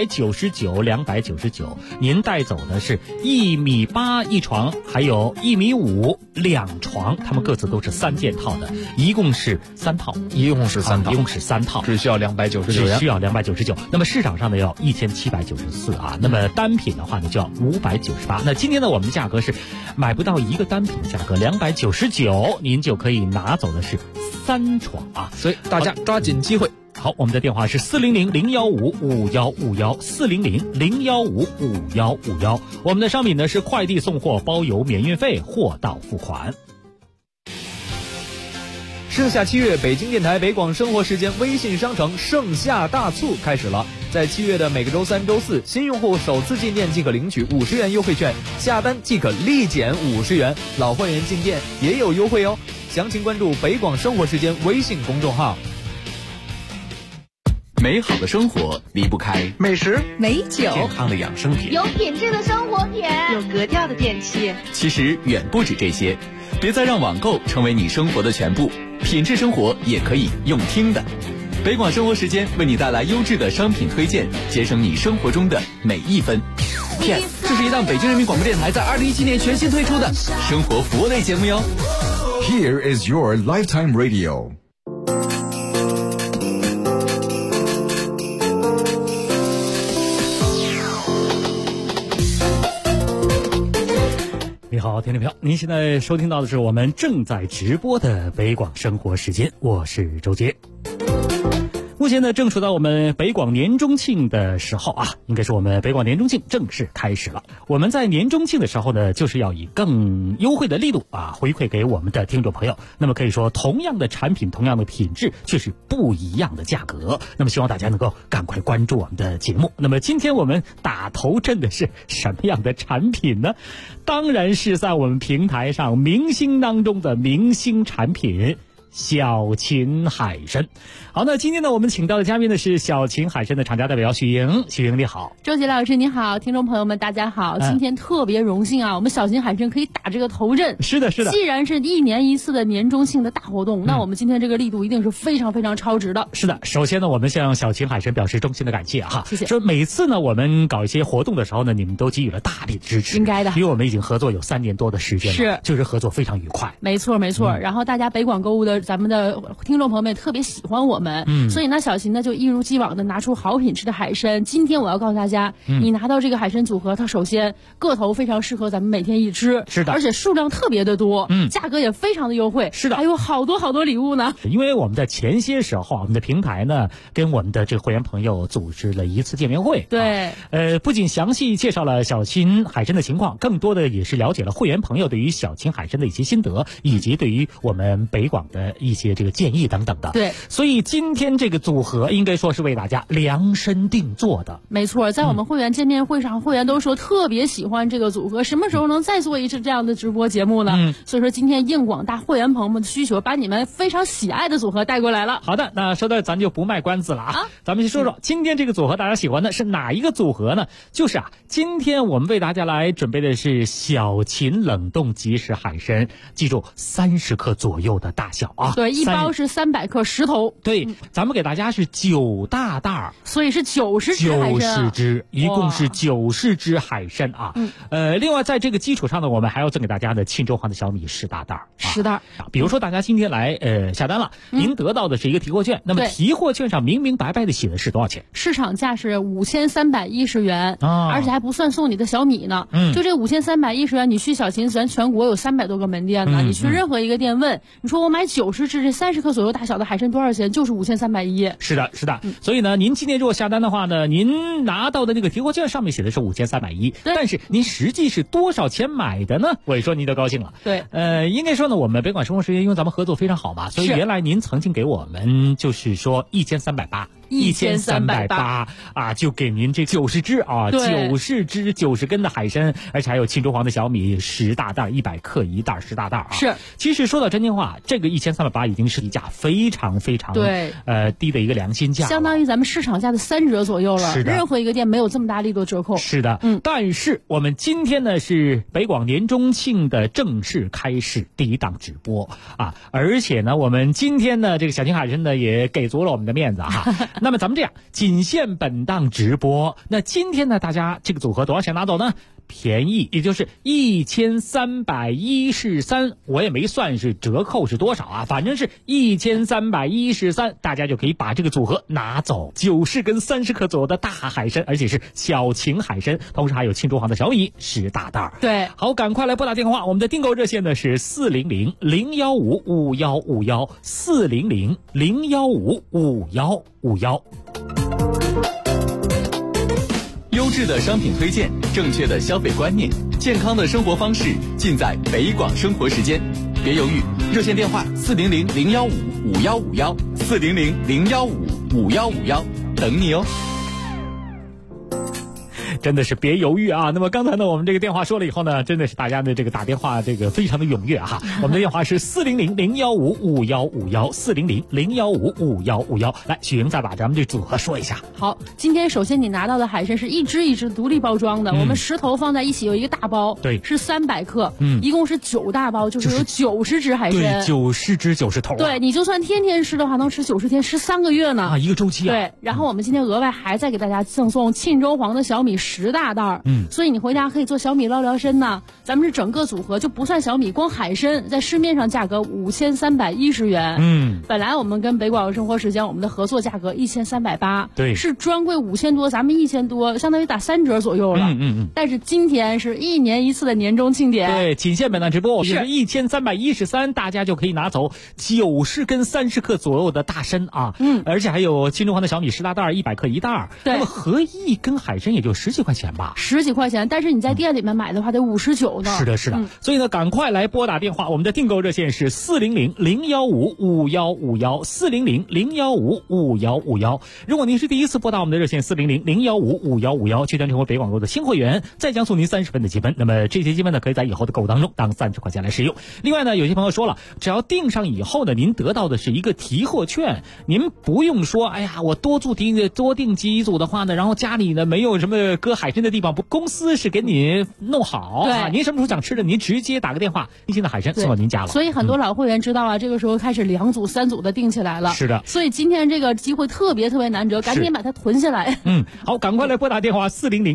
299，您带走的是1.8米一床，还有1.5米2床，它们各自都是3件套的，一共是3套， 一共是3 套， 只需要299元， 只需要299。那么市场上呢要1794啊，那么单品的话呢就要598。那今天呢我们的价格是买不到一个单品的价格299，您就可以拿走的是3床啊， 所以大家抓紧机会。 好，我们的电话是400-015-5151，400-015-5151。我们的商品呢是快递送货包邮免运费，货到付款。 盛夏7月，北京电台北广生活时间微信商城盛夏大促开始了。在7月的每个周3、周4，新用户首次进店即可领取50元优惠券，下单即可立减50元，老会员进店也有优惠哦。详情关注北广生活时间微信公众号。 美好的生活离不开美食、 美酒、 健康的养生品、 有品质的生活品、有格调的电器。 其实远不止这些，别再让网购成为你生活的全部，品质生活也可以用听的。北广生活时间为你带来优质的商品推荐，节省你生活中的每一分。PS， 这是一档北京人民广播电台在2017年全新推出的生活服务类节目哟。 Here is your lifetime radio。 你好，听众朋友，您现在收听到的是我们正在直播的北广生活时间，我是周杰。目前呢，正处到我们北广年中庆的时候啊，应该是我们北广年中庆正式开始了。我们在年中庆的时候呢，就是要以更优惠的力度回馈给我们的听众朋友。那么可以说，同样的产品，同样的品质，却是不一样的价格。那么希望大家能够赶快关注我们的节目。那么今天我们打头阵的是什么样的产品呢？当然是在我们平台上明星当中的明星产品。小秦海参。好，那今天呢，我们请到的嘉宾呢是小秦海参的厂家代表许莹。许莹你好。 周杰老师你好，听众朋友们大家好。今天特别荣幸我们小秦海参可以打这个头阵。 是的，是的。 既然是1年1次的年中庆的大活动，那我们今天这个力度一定是非常非常超值的。 是的，首先呢，我们向小秦海参表示衷心的感谢谢谢。 说每次呢，我们搞一些活动的时候呢，你们都给予了大力的支持。 应该的， 因为我们已经合作有3年多的时间了， 是， 就是合作非常愉快。 没错没错。然后大家北广购物的咱们的听众朋友们也特别喜欢我们，所以呢，小秦呢就一如既往的拿出好品质的海参。今天我要告诉大家，你拿到这个海参组合，它首先个头非常适合咱们每天一吃， 是的， 而且数量特别的多，价格也非常的优惠， 是的， 还有好多好多礼物呢。 因为我们在前些时候，我们的平台呢跟我们的这个会员朋友组织了一次见面会， 对， 不仅详细介绍了小秦海参的情况，更多的也是了解了会员朋友对于小秦海参的一些心得，以及对于我们北广的一些这个建议等等的。 对， 所以今天这个组合应该说是为大家量身定做的。 没错，在我们会员见面会上，会员都说特别喜欢这个组合，什么时候能再做一次这样的直播节目呢？所以说今天应广大会员朋友们的需求，把你们非常喜爱的组合带过来了。 好的，那说到咱就不卖关子了咱们先说说今天这个组合大家喜欢的是哪一个组合呢？就是今天我们为大家来准备的是小秦冷冻即食海参，记住30克左右的大小对，一包是300克10头。 对，咱们给大家是9大袋， 所以是90只海参 90只，一共是90只海参另外在这个基础上呢，我们还要赠给大家的沁州黄的小米10大袋 10袋比如说大家今天来下单了，您得到的是一个提货券，那么提货券上明明白白的写的是多少钱？ 市场价是5310元而且还不算送你的小米呢。就这5310元，你去小秦咱全国有300多个门店呢，你去任何一个店问，你说我买90 90只这30克左右大小的海参多少钱？就是5310。 是的，是的。所以呢，您今天如果下单的话呢，您拿到的那个提货券上面写的是5310，但是您实际是多少钱买的呢？我一说您就高兴了。 对， 应该说呢，我们北广生活时间因为咱们合作非常好嘛，所以原来您曾经给我们就是说1380啊，就给您这90只啊，90只90根的海参，而且还有庆州黄的小米10大袋，100克一袋10大袋啊。 是， 其实说到真心话，这个1380已经是一价非常非常低的一个良心价， 相当于咱们市场价的3折左右了。 是的， 任何一个店没有这么大力度折扣。 是的，但是我们今天呢是北广年中庆的正式开始第一档直播啊，而且呢我们今天呢这个小青海参呢也给足了我们的面子哈。那么咱们这样，仅限本档直播。那今天呢，大家这个组合多少钱拿走呢？便宜，也就是1313，我也没算是折扣是多少啊，反正是1313，大家就可以把这个组合拿走，90根30克左右的大海参，而且是小青海参，同时还有庆州黄的小米10大袋。 对， 好，赶快来拨打电话，我们的订购热线呢是400-015-5151，400-015-5151。 优质的商品推荐，正确的消费观念，健康的生活方式，尽在北广生活时间。别犹豫，热线电话400-015-5151，400-015-5151，等你哦。 真的是别犹豫啊！那么刚才呢，我们这个电话说了以后呢，真的是大家的这个打电话这个非常的踊跃哈。我们的电话是400-015-5151，400-015-5151。来，许莹再把咱们这组合说一下。 好，今天首先你拿到的海参是一只一只独立包装的，我们10头放在一起有一个大包， 对， 是300克，一共是9大包，就是有90只海参， 对，90只90头。 对，你就算天天吃的话，能吃90天，吃3个月呢啊，一个周期啊。 对，然后我们今天额外还再给大家赠送庆州黄的小米10大袋，所以你回家可以做小米捞聊参呢。咱们是整个组合就不算小米，光海参在市面上价格5310元，本来我们跟北广生活时间我们的合作价格1380， 对， 是专柜5000多，咱们1000多，相当于打3折左右了。但是今天是1年1次的年终庆典， 对，仅限本档直播，是1313，大家就可以拿走90根30克左右的大参啊，而且还有庆州黄的小米10大袋，100克一袋，那么合一根海参也就10几块钱吧 ，10几块钱，但是你在店里面买的话得59呢。 是的，是的，所以呢，赶快来拨打电话，我们的订购热线是400-015-5151，400-015-5151。如果您是第一次拨打我们的热线400-015-5151，就将成为北广购的新会员，再将送您30分的积分。那么这些积分呢，可以在以后的购物当中当30块钱来使用。另外呢，有些朋友说了，只要订上以后呢，您得到的是一个提货券，您不用说，哎呀，我多订几组的话呢，然后家里呢没有什么搁海参的地方，公司是给你弄好，对，您什么时候想吃的，您直接打个电话，新鲜的海参送到您家了。 所以很多老会员知道啊，这个时候开始2组3组的订起来了。 是的， 所以今天这个机会特别难得，赶紧把它囤下来。 好，赶快来拨打电话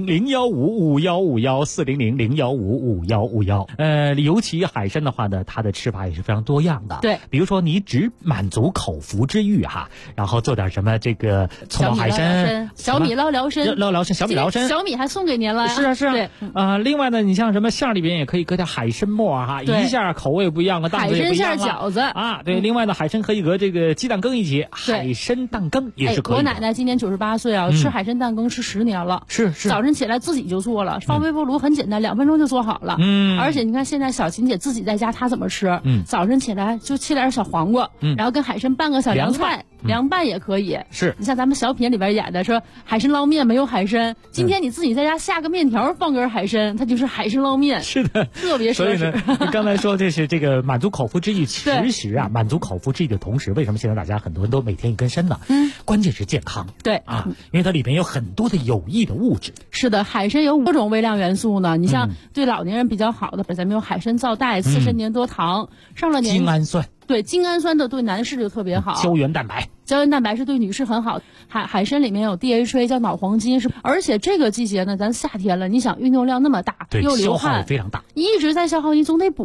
400-015-5151，400-015-5151。尤其海参的话呢，它的吃法也是非常多样的。 对， 比如说你只满足口腹之欲哈，然后做点什么这个葱爆海参、 小米捞聊参、 小米捞参， 小米还送给您了。 是啊， 对另外呢，你像什么馅里边也可以搁点海参末哈，一下口味不一样了，档次也不一样了。 海参馅饺子啊，对，另外呢，海参可以搁这个鸡蛋羹一起，海参蛋羹也是可以的。 我奶奶今年98岁啊，吃海参蛋羹吃10年了， 是早晨起来自己就做了，放微波炉很简单，2分钟就做好了。而且你看现在小琴姐自己在家，她怎么吃？早晨起来就切点小黄瓜，然后跟海参拌个小凉菜，凉拌也可以。 是你像咱们小品里边演的说海参捞面没有海参，今天你自己在家下个面条放根海参，它就是海参捞面。 是的， 特别所以呢，你刚才说这是这个满足口腹之欲，其实啊，满足口腹之欲的同时，为什么现在大家很多人都每天一根参呢？关键是健康。 对啊，因为它里面有很多的有益的物质。 是的，海参有5种微量元素呢。你像对老年人比较好的，咱们有海参皂苷、刺参粘多糖，上了年精氨酸。 对，精氨酸的对男士就特别好。 胶原蛋白是对女士很好。海参里面有 DHA 叫脑黄金，而且这个季节呢，咱夏天了，你想运动量那么大，又流汗， 消耗非常大， 一直在消耗，你总得补啊。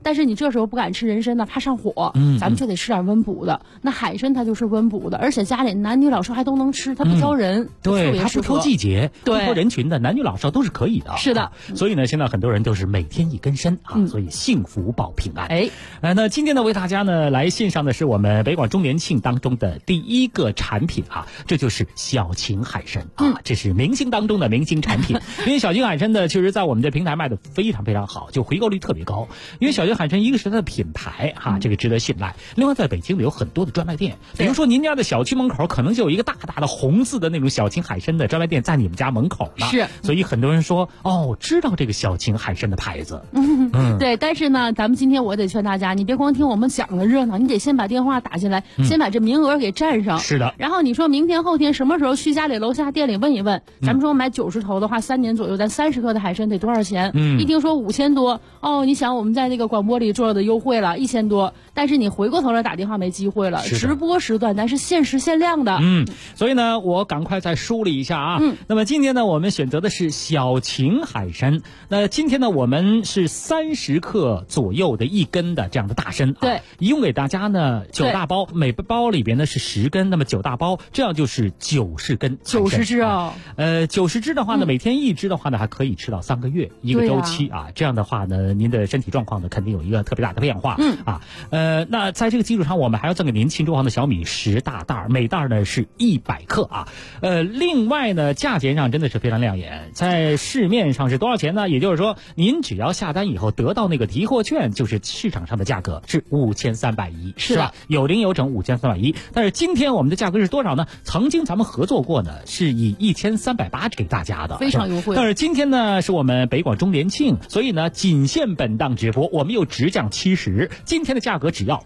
但是你这时候不敢吃人参呢，怕上火，咱们就得吃点温补的。那海参它就是温补的，而且家里男女老少还都能吃，它不挑人， 对，它不挑季节，不挑人群的，男女老少都是可以的。 是的， 所以呢，现在很多人都是每天一根参啊，所以幸福保平安。那今天呢，为大家呢来献上的是我们北广周年庆当中的第一个产品啊，这就是小秦海参啊，这是明星当中的明星产品。因为小秦海参呢，确实在我们的平台卖的非常非常好，就回购率特别高。因为小秦海参一个是它的品牌哈，这个值得信赖。另外，在北京有很多的专卖店，比如说您家的小区门口可能就有一个大大的红字的那种小秦海参的专卖店在你们家门口呢。 是， 所以很多人说知道这个小秦海参的牌子。 对，但是呢，咱们今天我得劝大家，你别光听我们讲的热闹，你得先把电话打进来，先把这名额给占上。 是的。 然后你说明天后天什么时候去家里楼下店里问一问，咱们说买90头的话，3年左右，咱30克的海参得多少钱？一听说5000多，你想我们在那个广播里做的优惠了1000多，但是你回过头来打电话没机会了，直播时段咱是限时限量的。 所以呢，我赶快再梳理一下啊。那么今天呢，我们选择的是小秦海参。那今天呢，我们是30克左右的1根的这样的大参。 对， 一共给大家呢9大包，每包里边呢是10根，那么9大包，这样就是90根。 90只啊 ，90只的话呢，每天1只的话呢，还可以吃到3个月一个周期啊。这样的话呢，您的身体状况呢，肯定有一个特别大的变化。那在这个基础上，我们还要赠给您庆州行的小米10大袋，每袋呢是100克啊。另外呢，价钱上真的是非常亮眼，在市面上是多少钱呢？也就是说，您只要下单以后得到那个提货券，就是市场上的价格是5310，是吧？有零有整5310。但是今天我们的价格是多少呢？曾经咱们合作过呢，是以1380给大家的， 非常优惠。 但是今天呢，是我们北广周年庆，所以呢，仅限本档直播，我们又直降70，今天的价格只要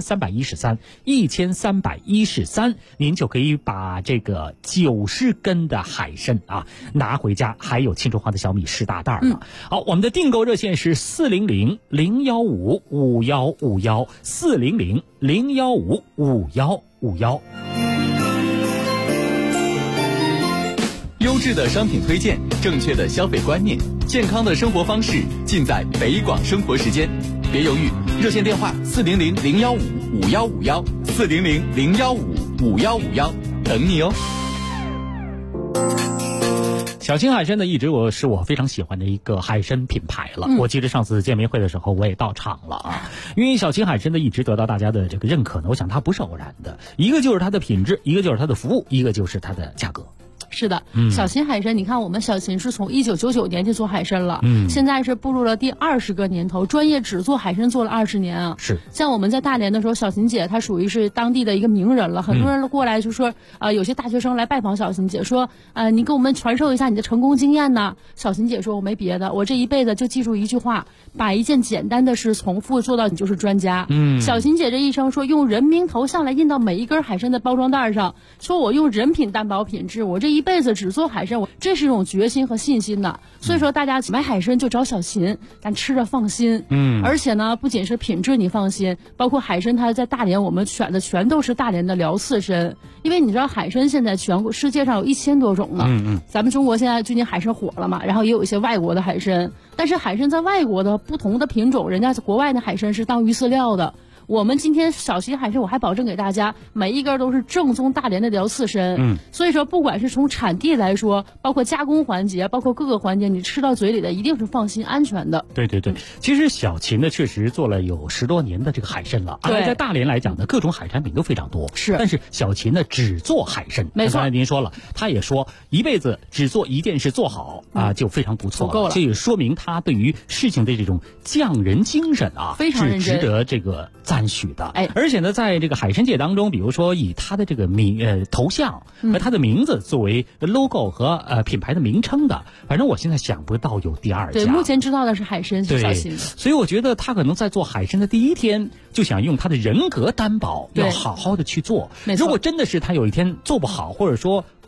1313，您就可以把这个90根的海参啊拿回家，还有庆州行的小米10大袋呢。好，我们的订购热线是400-015-5151，400-015-5151。 优质的商品推荐，正确的消费观念，健康的生活方式，尽在北广生活时间。别犹豫，热线电话400-015-5151，400-015-5151，等你哦。 小秦海参呢，一直是我非常喜欢的一个海参品牌了。我记得上次见面会的时候，我也到场了啊。因为小秦海参呢，一直得到大家的这个认可呢，我想它不是偶然的，一个就是它的品质，一个就是它的服务，一个就是它的价格。 是的，小秦海参，你看我们小秦是从1999年就做海参了，现在是步入了第20个年头，专业只做海参做了20年啊。 是， 像我们在大连的时候，小秦姐她属于是当地的一个名人了，很多人过来就说，有些大学生来拜访小秦姐，说，你给我们传授一下你的成功经验呢。小秦姐说，我没别的，我这一辈子就记住一句话，把一件简单的事重复做到你就是专家。小秦姐这一生说，用人名头像来印到每一根海参的包装袋上，说我用人品担保品质，我这一辈子只做海参，这是一种决心和信心的。所以说大家买海参就找小秦，咱吃着放心。而且呢，不仅是品质你放心，包括海参它在大连我们选的全都是大连的辽刺参，因为你知道海参现在全国世界上有1000多种呢。咱们中国现在最近海参火了嘛，然后也有一些外国的海参，但是海参在外国的不同的品种，人家国外的海参是当鱼饲料的。我们今天小秦海参，我还保证给大家每一根都是正宗大连的辽刺参。所以说不管是从产地来说，包括加工环节，包括各个环节，你吃到嘴里的一定是放心安全的。 对，其实小秦呢确实做了有10多年的这个海参了，在大连来讲呢，各种海产品都非常多。 是， 但是小秦呢只做海参。 没错， 刚才您说了，他也说一辈子只做一件事做好啊，就非常不错了，够了。这也说明他对于事情的这种匠人精神啊， 非常认真， 是值得这个赞许的。而且呢，在这个海参界当中，比如说以他的这个头像和他的名字作为 logo 和品牌的名称的，反正我现在想不到有第2家。 对，目前知道的是海参是小秦的。 所以我觉得他可能在做海参的第一天就想用他的人格担保，要好好的去做。如果真的是他有一天做不好，或者说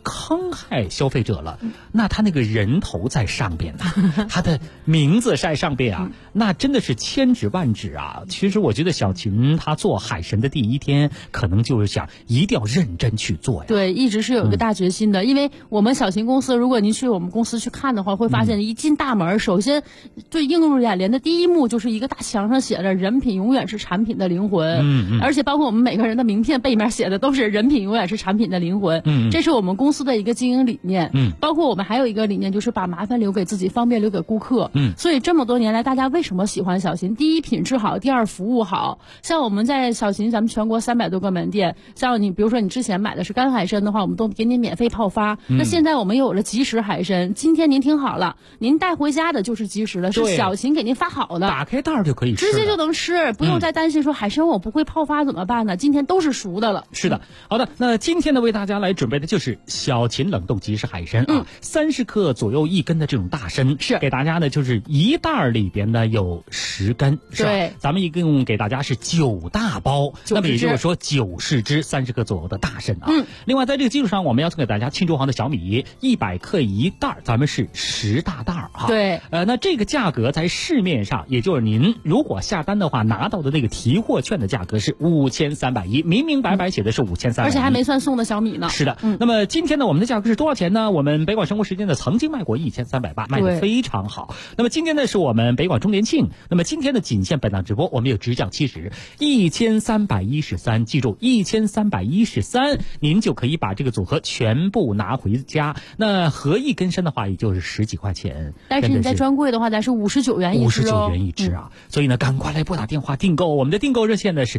坑害消费者了，那他那个人头在上边呢，他的名字在上边啊，那真的是千指万指啊。其实我觉得小琴她做海参的第一天，可能就是想一定要认真去做呀。 对，一直是有一个大决心的，因为我们小琴公司，如果您去我们公司去看的话，会发现一进大门，首先最映入眼帘的第一幕就是一个大墙上写着"人品永远是产品的灵魂"，而且包括我们每个人的名片背面写的都是"人品永远是产品的灵魂"，这是我们公司的一个经营理念。包括我们还有一个理念，就是把麻烦留给自己，方便留给顾客。所以这么多年来，大家为什么喜欢小琴？第一，品质好；第二，服务好。像我们在小琴，咱们全国300多个门店，像你比如说你之前买的是干海参的话，我们都给你免费泡发。那现在我们有了即食海参，今天您听好了，您带回家的就是即食的，是小琴给您发好的， 打开袋就可以吃， 直接就能吃，不用再担心说海参我不会泡发怎么办呢？今天都是熟的了。 是的，好的，那今天呢为大家来准备的就是小琴冷冻即食海参啊，30克左右1根的这种大参，是给大家呢就是一袋里边呢有10根，是吧？对，咱们一共给大家是9大包，那么也就是说90只30克左右的大参啊。另外在这个基础上，我们要送给大家庆州行的小米100克一袋，咱们是10大袋啊。 对， 那这个价格在市面上，也就是您如果下单的话拿到的那个提货券的价格是5310，明明白白写的是5310， 而且还没算送的小米呢。 是的，那么今天呢，我们的价格是多少钱呢？我们北广生活时间呢曾经卖过1380，卖得非常好。那么今天呢是我们北广周年庆，那么今天的仅限本档直播，我们有直降70，1313，记住1313，您就可以把这个组合全部拿回家。那合一根参的话，也就是10几块钱。 但是你在专柜的话，咱是59元一只 ，59元一只啊。所以呢，赶快来拨打电话订购，我们的订购热线呢是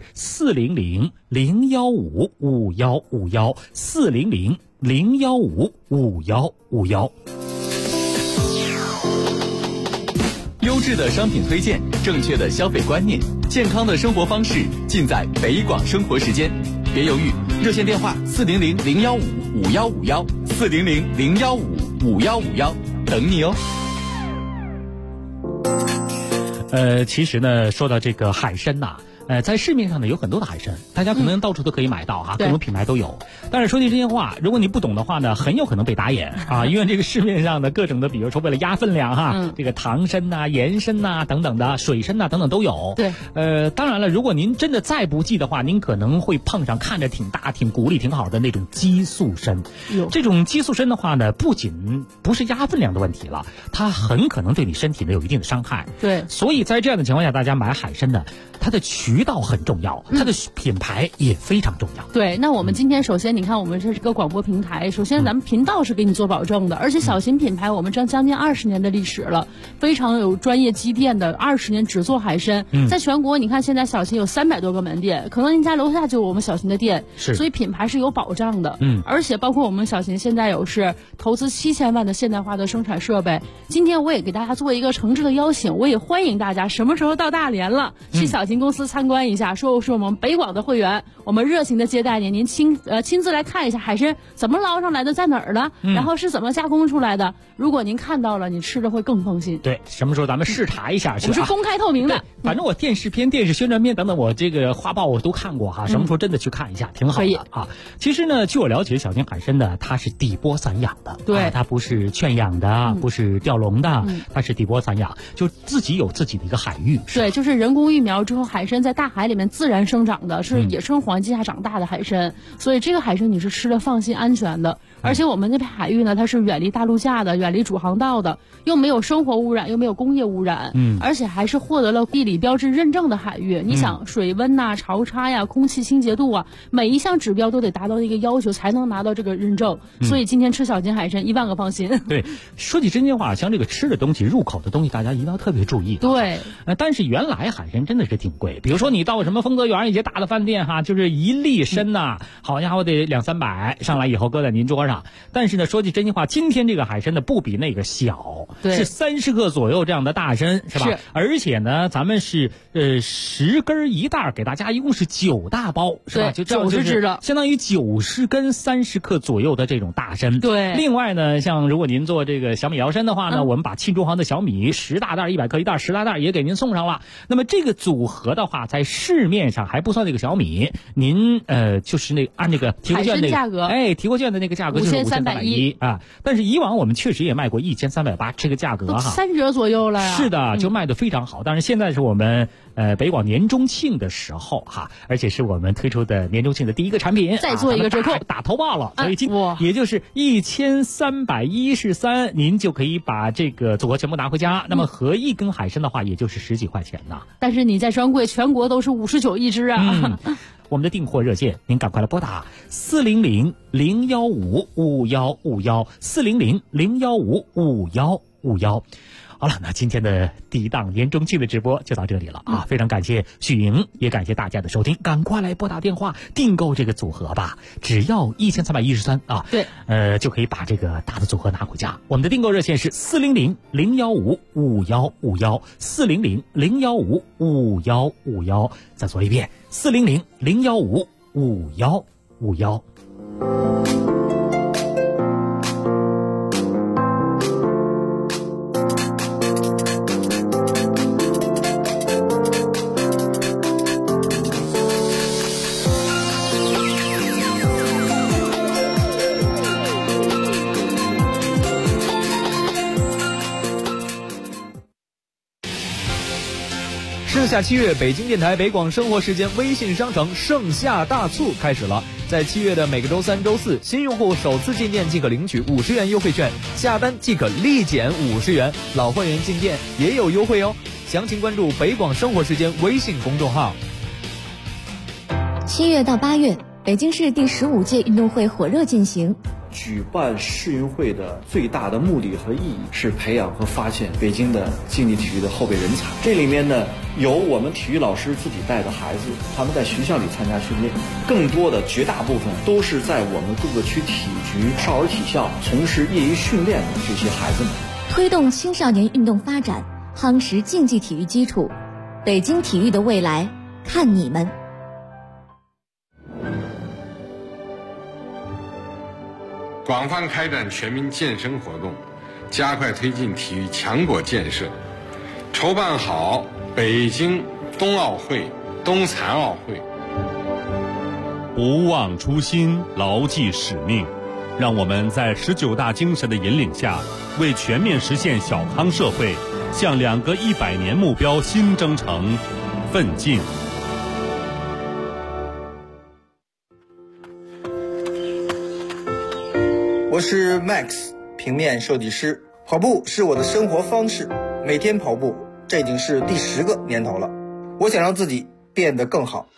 400-015-5151，400-015-5151。 优质的商品推荐，正确的消费观念，健康的生活方式，尽在北广生活时间。别犹豫，热线电话400-015-5151，400-015-5151，等你哦。 其实呢，说到这个海参呐，在市面上呢有很多的海参，大家可能到处都可以买到哈，各种品牌都有。但是说句真心话，如果你不懂的话呢，很有可能被打眼啊，因为这个市面上的各种的，比如说为了压分量哈，这个糖参呐、盐参呐等等的，水参呐等等都有。 对， 当然了，如果您真的再不济的话，您可能会碰上看着挺大、挺骨力挺好的那种激素参。这种激素参的话呢，不仅不是压分量的问题了，它很可能对你身体呢有一定的伤害。 对， 所以在这样的情况下，大家买海参呢，它的渠道很重要，它的品牌也非常重要。 对，那我们今天首先你看，我们这是个广播平台，首先咱们频道是给你做保证的，而且小琴品牌我们将近20年的历史了，非常有专业积淀的，20年只做海参。在全国你看现在小琴有300多个门店，可能您家楼下就有我们小琴的店，所以品牌是有保障的。而且包括我们小琴现在有是投资7000万的现代化的生产设备。今天我也给大家做一个诚挚的邀请，我也欢迎大家什么时候到大连了，去小琴公司参观一下，说是我们北广的会员，我们热情的接待您，您亲自来看一下海参怎么捞上来的，在哪儿了，然后是怎么加工出来的。如果您看到了，你吃的会更放心。 对，什么时候咱们视察一下去？ 我们是公开透明的。 反正我电视片、电视宣传片等等，我这个画报我都看过哈。什么时候真的去看一下，挺好的啊。其实呢，据我了解，小琴海参呢，它是底波散养的， 对， 它不是圈养的，不是钓笼的，它是底波散养，就自己有自己的一个海域。 对，就是人工育苗之后，海参在大海里面自然生长的，是野生环境下长大的海参，所以这个海参你是吃的放心安全的。而且我们那片海域呢，它是远离大陆架的，远离主航道的，又没有生活污染，又没有工业污染，而且还是获得了地理标志认证的海域。你想水温呐、潮差呀、空气清洁度啊，每一项指标都得达到一个要求才能拿到这个认证。所以今天吃小琴海参1万个放心。 对，说起真心话，像这个吃的东西、入口的东西，大家一定要特别注意。 对， 但是原来海参真的是挺贵，比如说你到什么丰泽园一些大的饭店哈，就是1粒参呐，好家伙得200-300，上来以后搁在您桌上。但是呢，说句真心话，今天这个海参呢不比那个小，是30克左右这样的大参，是吧？而且呢，咱们是10根一袋，给大家一共是9大包，是吧？就90只的，相当于90根30克左右的这种大参。 对。 另外呢，像如果您做这个小米摇参的话呢，我们把沁中行的小米10大袋100克一袋10大袋也给您送上了。那么这个组合的话，在市面上还不算那个小米，您就是按那个提货券那个价格， 提货券的那个价格就是5310啊。但是以往我们确实也卖过1380，这个价格哈 3折左右了呀。 是的，就卖得非常好。但是现在是我们北广年中庆的时候哈，而且是我们推出的年中庆的第一个产品， 再做一个折扣， 打头报了，所以也就是1313，您就可以把这个组合全部拿回家。那么合一根海参的话，也就是10几块钱呢。 但是你在专柜全国都是59一只啊。 我们的订货热线，您赶快来拨打400-015-5151，400-015-5151。好了，那今天的第一档年中庆的直播就到这里了啊！非常感谢许莹，也感谢大家的收听，赶快来拨打电话订购这个组合吧，只要1313啊！ 对， 就可以把这个大的组合拿回家。我们的订购热线是400-015-5151，400-015-5151。再说一遍，400-015-5151。 盛夏7月，北京电台北广生活时间微信商城盛夏大促开始了。在7月的每个周3、周4，新用户首次进店即可领取50元优惠券，下单即可立减50元，老会员进店也有优惠哦。详情关注北广生活时间微信公众号。 7月到8月，北京市第15届运动会火热进行。 举办世运会的最大的目的和意义是培养和发现北京的竞技体育的后备人才。这里面呢，有我们体育老师自己带的孩子，他们在学校里参加训练，更多的绝大部分都是在我们各个区体局、少儿体校从事业余训练的这些孩子们。 推动青少年运动发展，夯实竞技体育基础，北京体育的未来，看你们！ 广泛开展全民健身活动，加快推进体育强国建设，筹办好北京冬奥会、冬残奥会。 不忘初心，牢记使命，让我们在19大精神的引领下，为全面实现小康社会，向2个100年目标新征程奋进。 我是 Max， 平面设计师。跑步是我的生活方式，每天跑步，这已经是第10个年头了。我想让自己变得更好。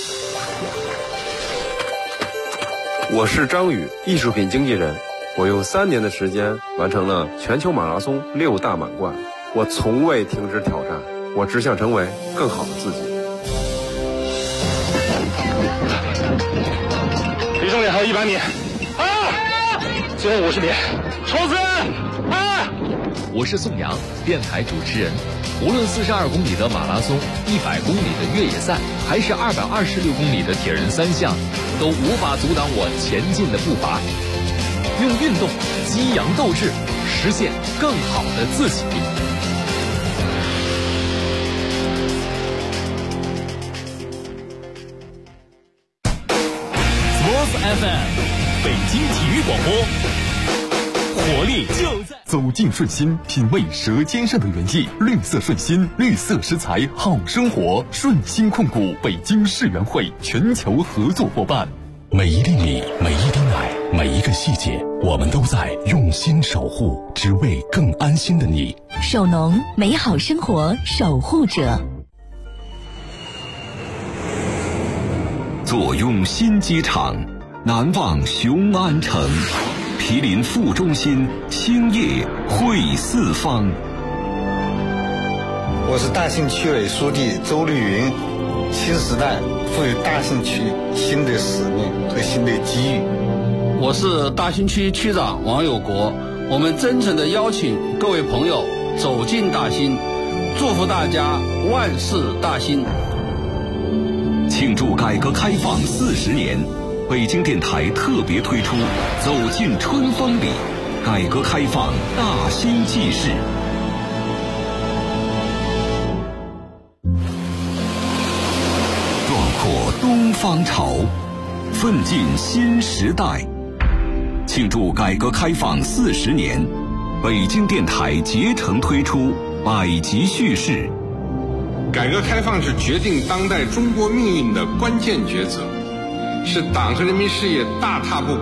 我是张宇，艺术品经纪人。我用3年的时间完成了全球马拉松6大满贯。我从未停止挑战，我只想成为更好的自己。 离终点还有100米。最后50米，冲刺！ 我是宋阳，电台主持人。无论42公里的马拉松、100公里的越野赛，还是226公里的铁人3项，都无法阻挡我前进的步伐。用运动激扬斗志，实现更好的自己。 Sports FM， 北京体育广播。活力就在走进顺心，品味舌尖上的原意。绿色顺心，绿色食材好生活。顺心控股北京世园会全球合作伙伴。 每一粒米，每一滴奶，每一个细节，我们都在用心守护，只为更安心的你。 首农，美好生活守护者。 坐拥新机场，难忘雄安城。毗邻副中心，兴业汇四方。 我是大兴区委书记周绿云。新时代赋予大兴区新的使命和新的机遇。 我是大兴区区长王有国。我们真诚地邀请各位朋友走进大兴， 祝福大家万事大兴。 庆祝改革开放40年，北京电台特别推出《走进春风里》，改革开放大兴纪事。壮阔东方潮，奋进新时代。庆祝改革开放40年，北京电台竭诚推出百集叙事。 改革开放是决定当代中国命运的关键抉择，是党和人民事业大踏步